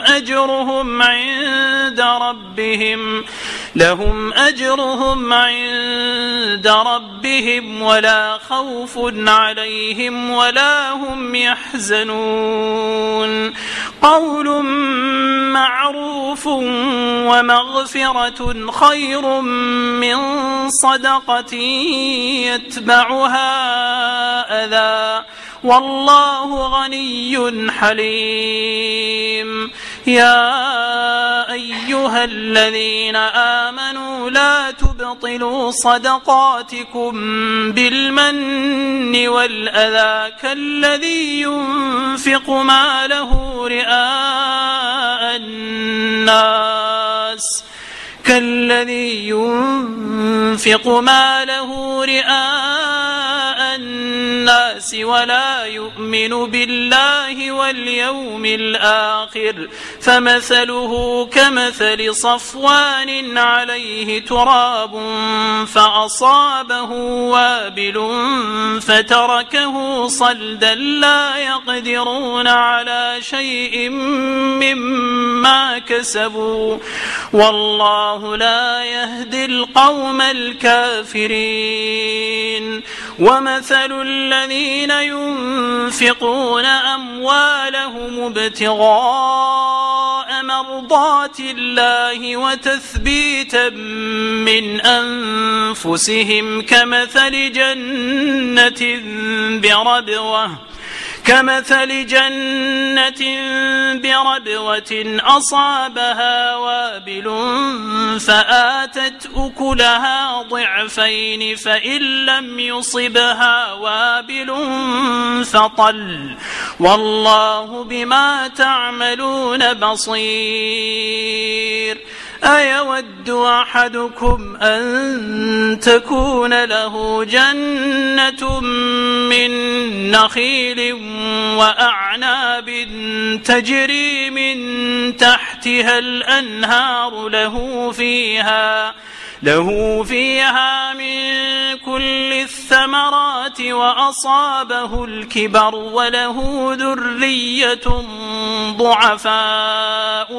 S1: أجرهم عند ربهم ولا خوف عليهم ولا هم يحزنون. قول معروف ومغفرة خير من صدقة يتبعها أذى والله غني حليم. يا أيها الذين آمنوا لا تبطلوا صدقاتكم بالمن والأذى كالذي ينفق ماله رئاء الناس ولا يؤمن بالله واليوم الآخر فمثله كمثل صفوان عليه تراب فأصابه وابل فتركه صلدا لا يقدرون على شيء مما كسبوا والله لا يهدي القوم الكافرين. ومثل الذين ينفقون أموالهم ابتغاء مرضات الله وتثبيتا من أنفسهم كمثل جنة بربوة أصابها وابل فآتت أكلها ضعفين فإن لم يصبها وابل فطل والله بما تعملون بصير. أيود أحدكم أن تكون له جنة من نخيل وأعناب تجري من تحتها الأنهار له فيها من كل الثمرات وأصابه الكبر وله ذرية ضعفاء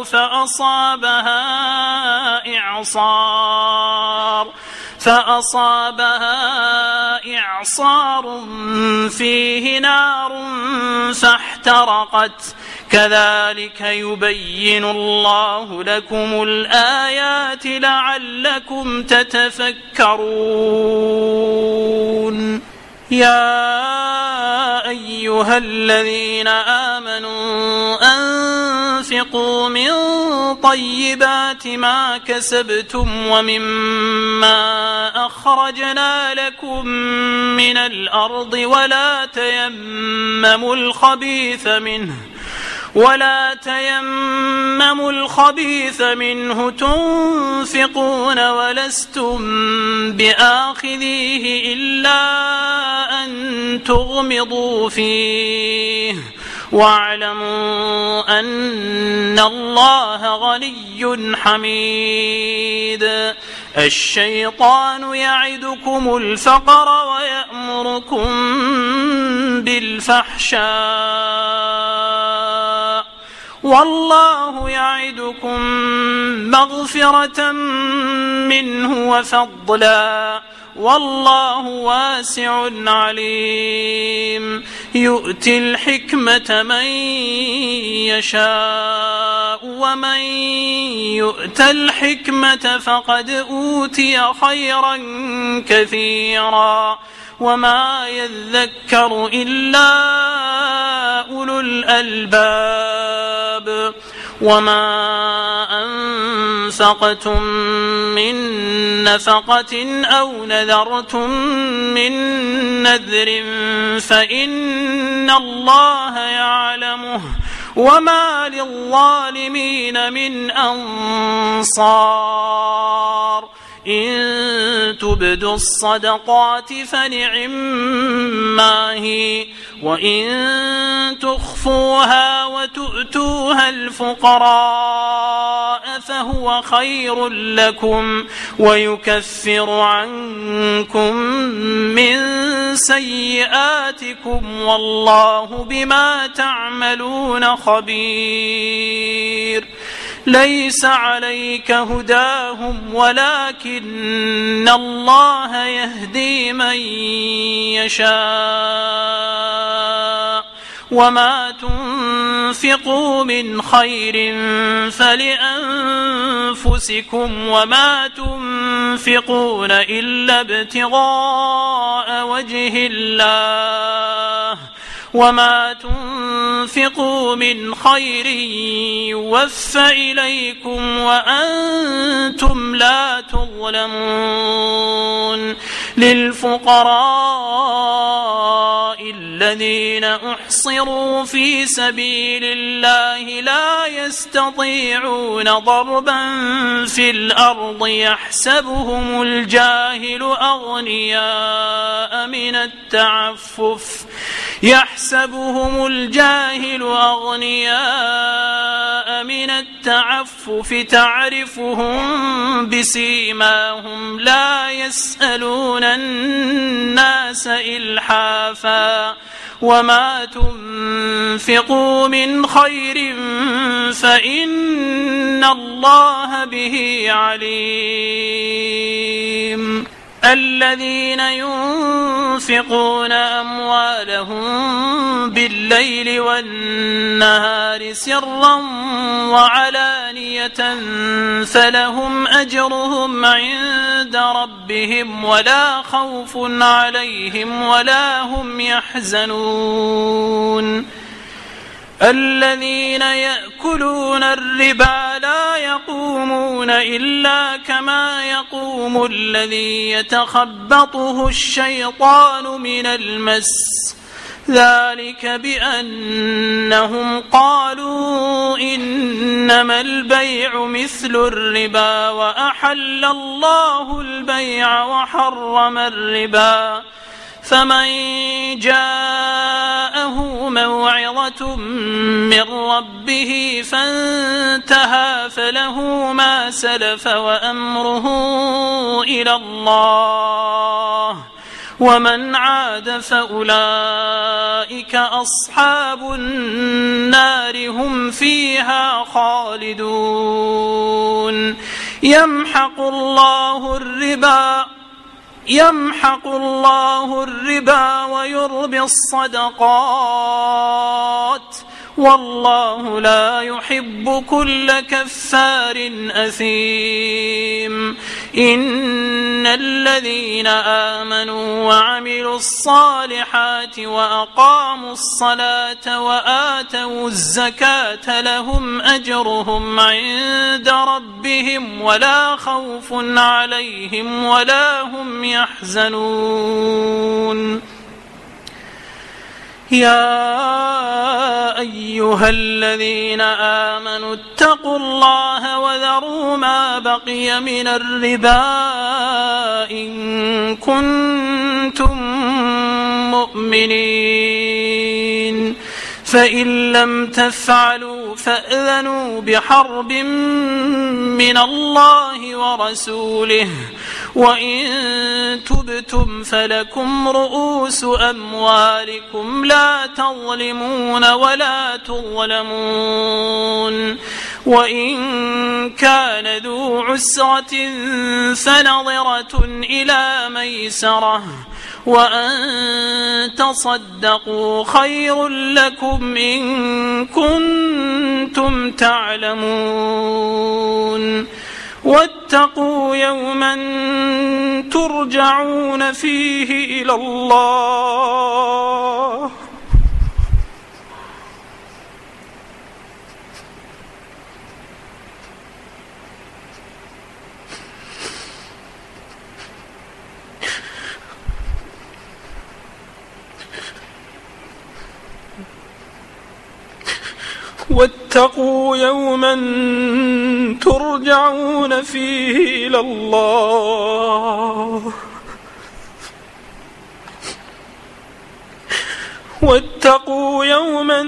S1: فأصابها إعصار فيه نار فاحترقت كذلك يبين الله لكم الآيات لعلكم تتفكرون. يا أيها الذين آمنوا أنفقوا من طيبات ما كسبتم ومما أخرجنا لكم من الأرض ولا تيمموا الخبيث منه تنفقون ولستم بآخذيه إلا أن تغمضوا فيه واعلموا أن الله غني حميد. الشيطان يعدكم الفقر ويأمركم بالفحشاء والله يعدكم مغفرة منه وفضلا والله واسع عليم. يؤتي الحكمة من يشاء ومن يؤت الحكمة فقد أوتي خيرا كثيرا وما يذكر إلا أولو الألباب. وما أنفقتم من نفقة أو نذرتم من نذر فإن الله يعلمه وما للظالمين من أنصار. إن تبدوا الصدقات فنعما هي وإن تخفوها وتؤتوها الفقراء فهو خير لكم ويكفر عنكم من سيئاتكم والله بما تعملون خبير. ليس عليك هداهم ولكن الله يهدي من يشاء وما تنفقوا من خير فلأنفسكم وما تنفقون إلا ابتغاء وجه الله وما تنفقوا من خير يوفى إليكم وأنتم لا تظلمون. للفقراء الذين أحصروا في سبيل الله لا يستطيعون ضربا في الأرض يحسبهم الجاهل أغنياء من التعفف تعرفهم بسيماهم لا يسألون الناس إلحافا وما تنفقوا من خير فإن الله به عليم. الذين ينفقون أموالهم بالليل والنهار سرا وعلانية فلهم أجرهم عند ربهم ولا خوف عليهم ولا هم يحزنون. الذين يأكلون الربا لا يقومون إلا كما يقوم الذي يتخبطه الشيطان من المس ذلك بأنهم قالوا إنما البيع مثل الربا وأحل الله البيع وحرم الربا فمن جاءه موعظة من ربه فانتهى فله ما سلف وأمره إلى الله ومن عاد فأولئك أصحاب النار هم فيها خالدون. يمحق الله الربا ويربي الصدقات والله لا يحب كل كفار أثيم. إن الذين آمنوا وعملوا الصالحات وأقاموا الصلاة وآتوا الزكاة لهم أجرهم عند ربهم ولا خوف عليهم ولا هم يحزنون. يا أيها الذين آمنوا اتقوا الله وذروا ما بقي من الربا إن كنتم مؤمنين فإن لم تفعلوا فأذنوا بحرب من الله ورسوله وإن تبتم فلكم رؤوس أموالكم لا تظلمون ولا تظلمون وإن كان ذو عسرة فنظرة إلى ميسرة وأن تصدقوا خير لكم إن كنتم تعلمون واتقوا يوما ترجعون فيه إلى الله واتقوا يوما ترجعون فيه إلى الله واتقوا يوما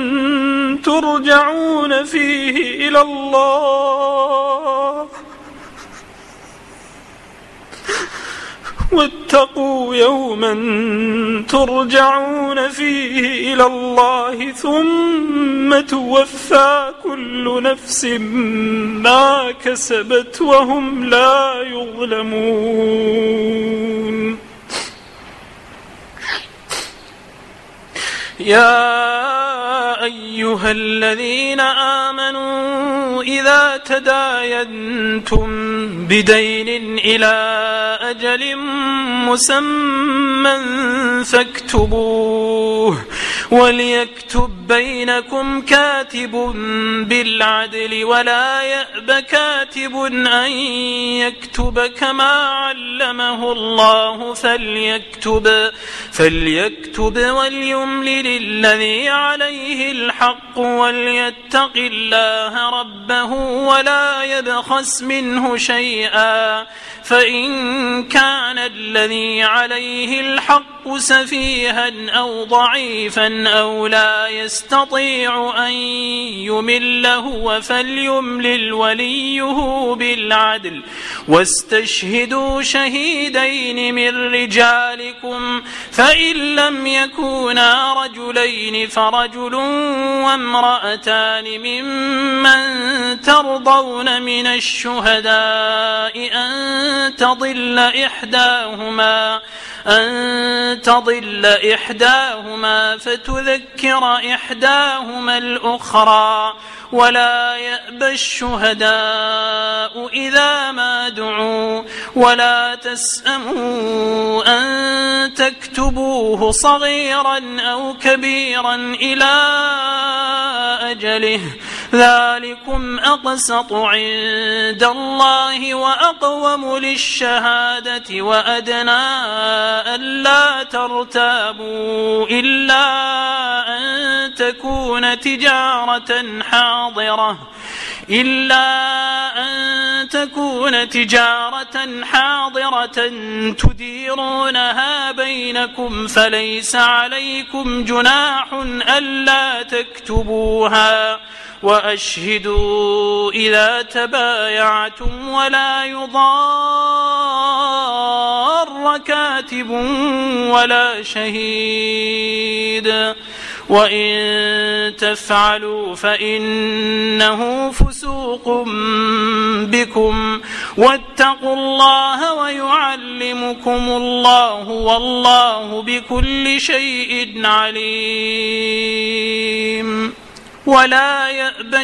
S1: ترجعون فيه إلى الله واتقوا يوما ترجعون فيه إلى الله ثم توفى كل نفس ما كسبت وهم لا يظلمون يا أيها الذين آمنوا إذا تداينتم بدين إلى أجل مسمى فاكتبوه وليكتب بينكم كاتب بالعدل ولا يأب كاتب أن يكتب كما علمه الله فليكتب وليملل الذي عليه الحق وليتق الله ربه ولا يبخس منه شيئا فإن كان الذي عليه الحق سفيها أو ضعيفا أو لا يستطيع أن يمل هو فليملل وليه بالعدل واستشهدوا شهيدين من رجالكم فإن لم يكونا رجلين فرجل وامرأتان ممن ترضون من الشهداء أن تضل إحداهما فتذكر إحداهما الأخرى ولا يأبى الشهداء إذا ما دعوا ولا تسأموا أن تكتبوه صغيرا أو كبيرا إلى أجله ذلكم أقسط عند الله وأقوم للشهادة وأدنى ألا ترتابوا إلا أن تكون تجارة حاضرة تديرونها بينكم فليس عليكم جناح ألا تكتبوها وأشهدوا إذا تبايعتم ولا يضار كاتب ولا شهيد وإن تفعلوا فإنه فسوق بكم واتقوا الله ويعلمكم الله والله بكل شيء عليم ولا يأبى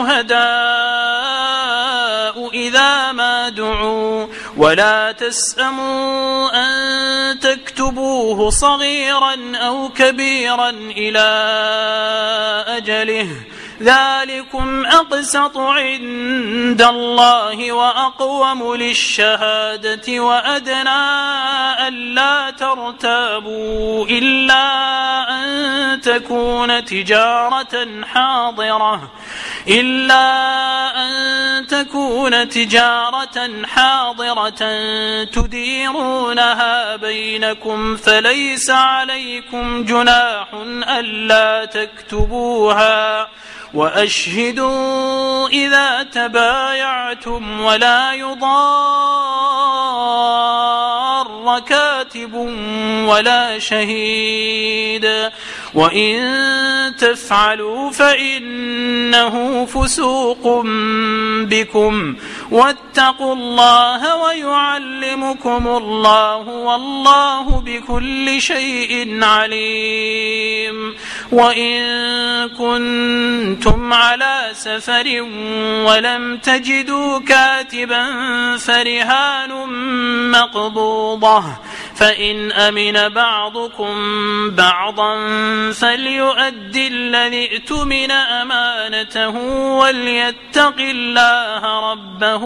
S1: الشهداء إذا ما دعوا ولا تسأموا أن تكتبوه صغيرا أو كبيرا إلى أجله ذلكم أقسط عند الله وأقوم للشهادة وأدنى ألا ترتابوا إلا أن تكون تجارة إلا أن تكون تجارة حاضرة تديرونها بينكم فليس عليكم جناح ألا تكتبوها وأشهدوا إذا تبايعتم ولا يضار كاتب ولا شهيد وإن تفعلوا فإنه فسوق بكم واتقوا الله ويعلمكم الله والله بكل شيء عليم وإن كنتم على سفر ولم تجدوا كاتبا فرهان مقبوضة فإن أمن بعضكم بعضا فليؤدي الذي ائتمن أمانته وليتق الله ربه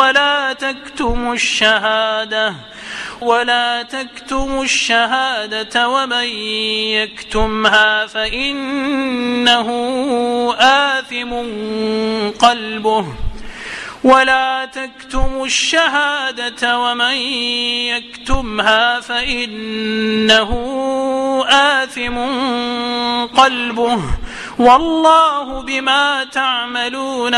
S1: ولا تكتموا الشهادة ومن يكتمها فإنه آثم قلبه ولا تكتموا الشهادة ومن يكتمها فإنه آثم قلبه والله بما تعملون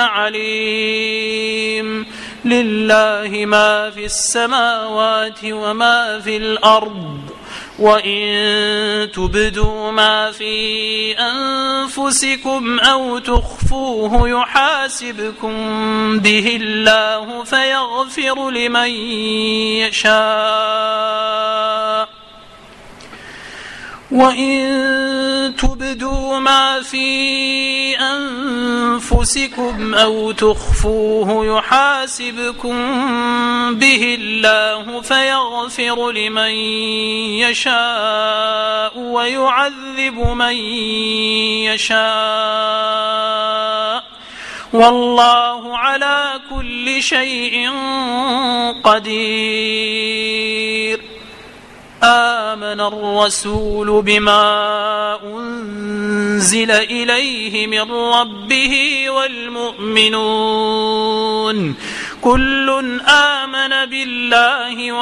S1: عليم لله ما في السماوات وما في الأرض وإن تبدوا ما في أنفسكم أو تخفوه يحاسبكم به الله فيغفر لمن يشاء وإن تبدوا ما في أنفسكم أو تخفوه يحاسبكم به الله فيغفر لمن يشاء ويعذب من يشاء والله على كل شيء قدير آمن الرسول بما أنزل إليه من ربه والمؤمنون كل آمن بالله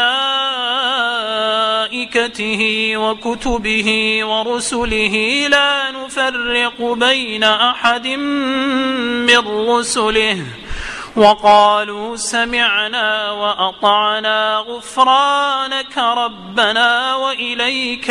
S1: وملائكته وكتبه ورسله لا نفرق بين أحد من رسله وقالوا سمعنا وأطعنا غفرانك ربنا وإليك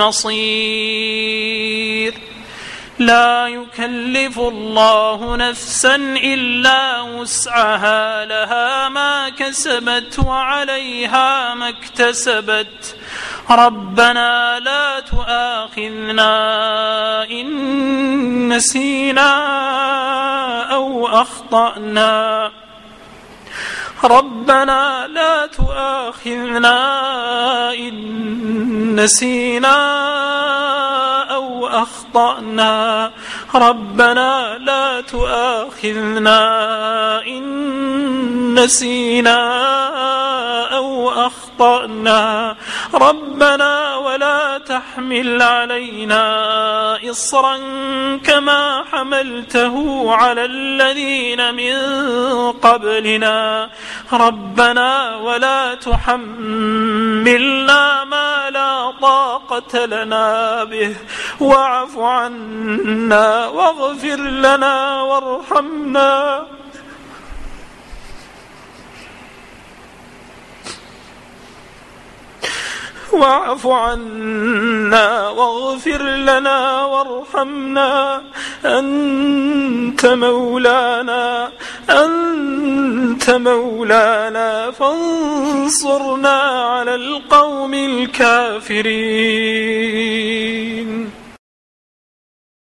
S1: المصير لا يكلف الله نفسا إلا وسعها لها ما كسبت وعليها ما اكتسبت ربنا لا تؤاخذنا إن نسينا أو أخطأنا ربنا لا تؤاخذنا إن نسينا أو أخطأنا ربنا لا تؤاخذنا إن نسينا أو أخطأنا ربنا ولا تحمل علينا إصرا كما حملته على الذين من قبلنا ربنا ولا تحملنا ما لا طاقة لنا به واعف عنا واغفر لنا وارحمنا واعف عنا واغفر لنا وارحمنا أنت مولانا فانصرنا على القوم الكافرين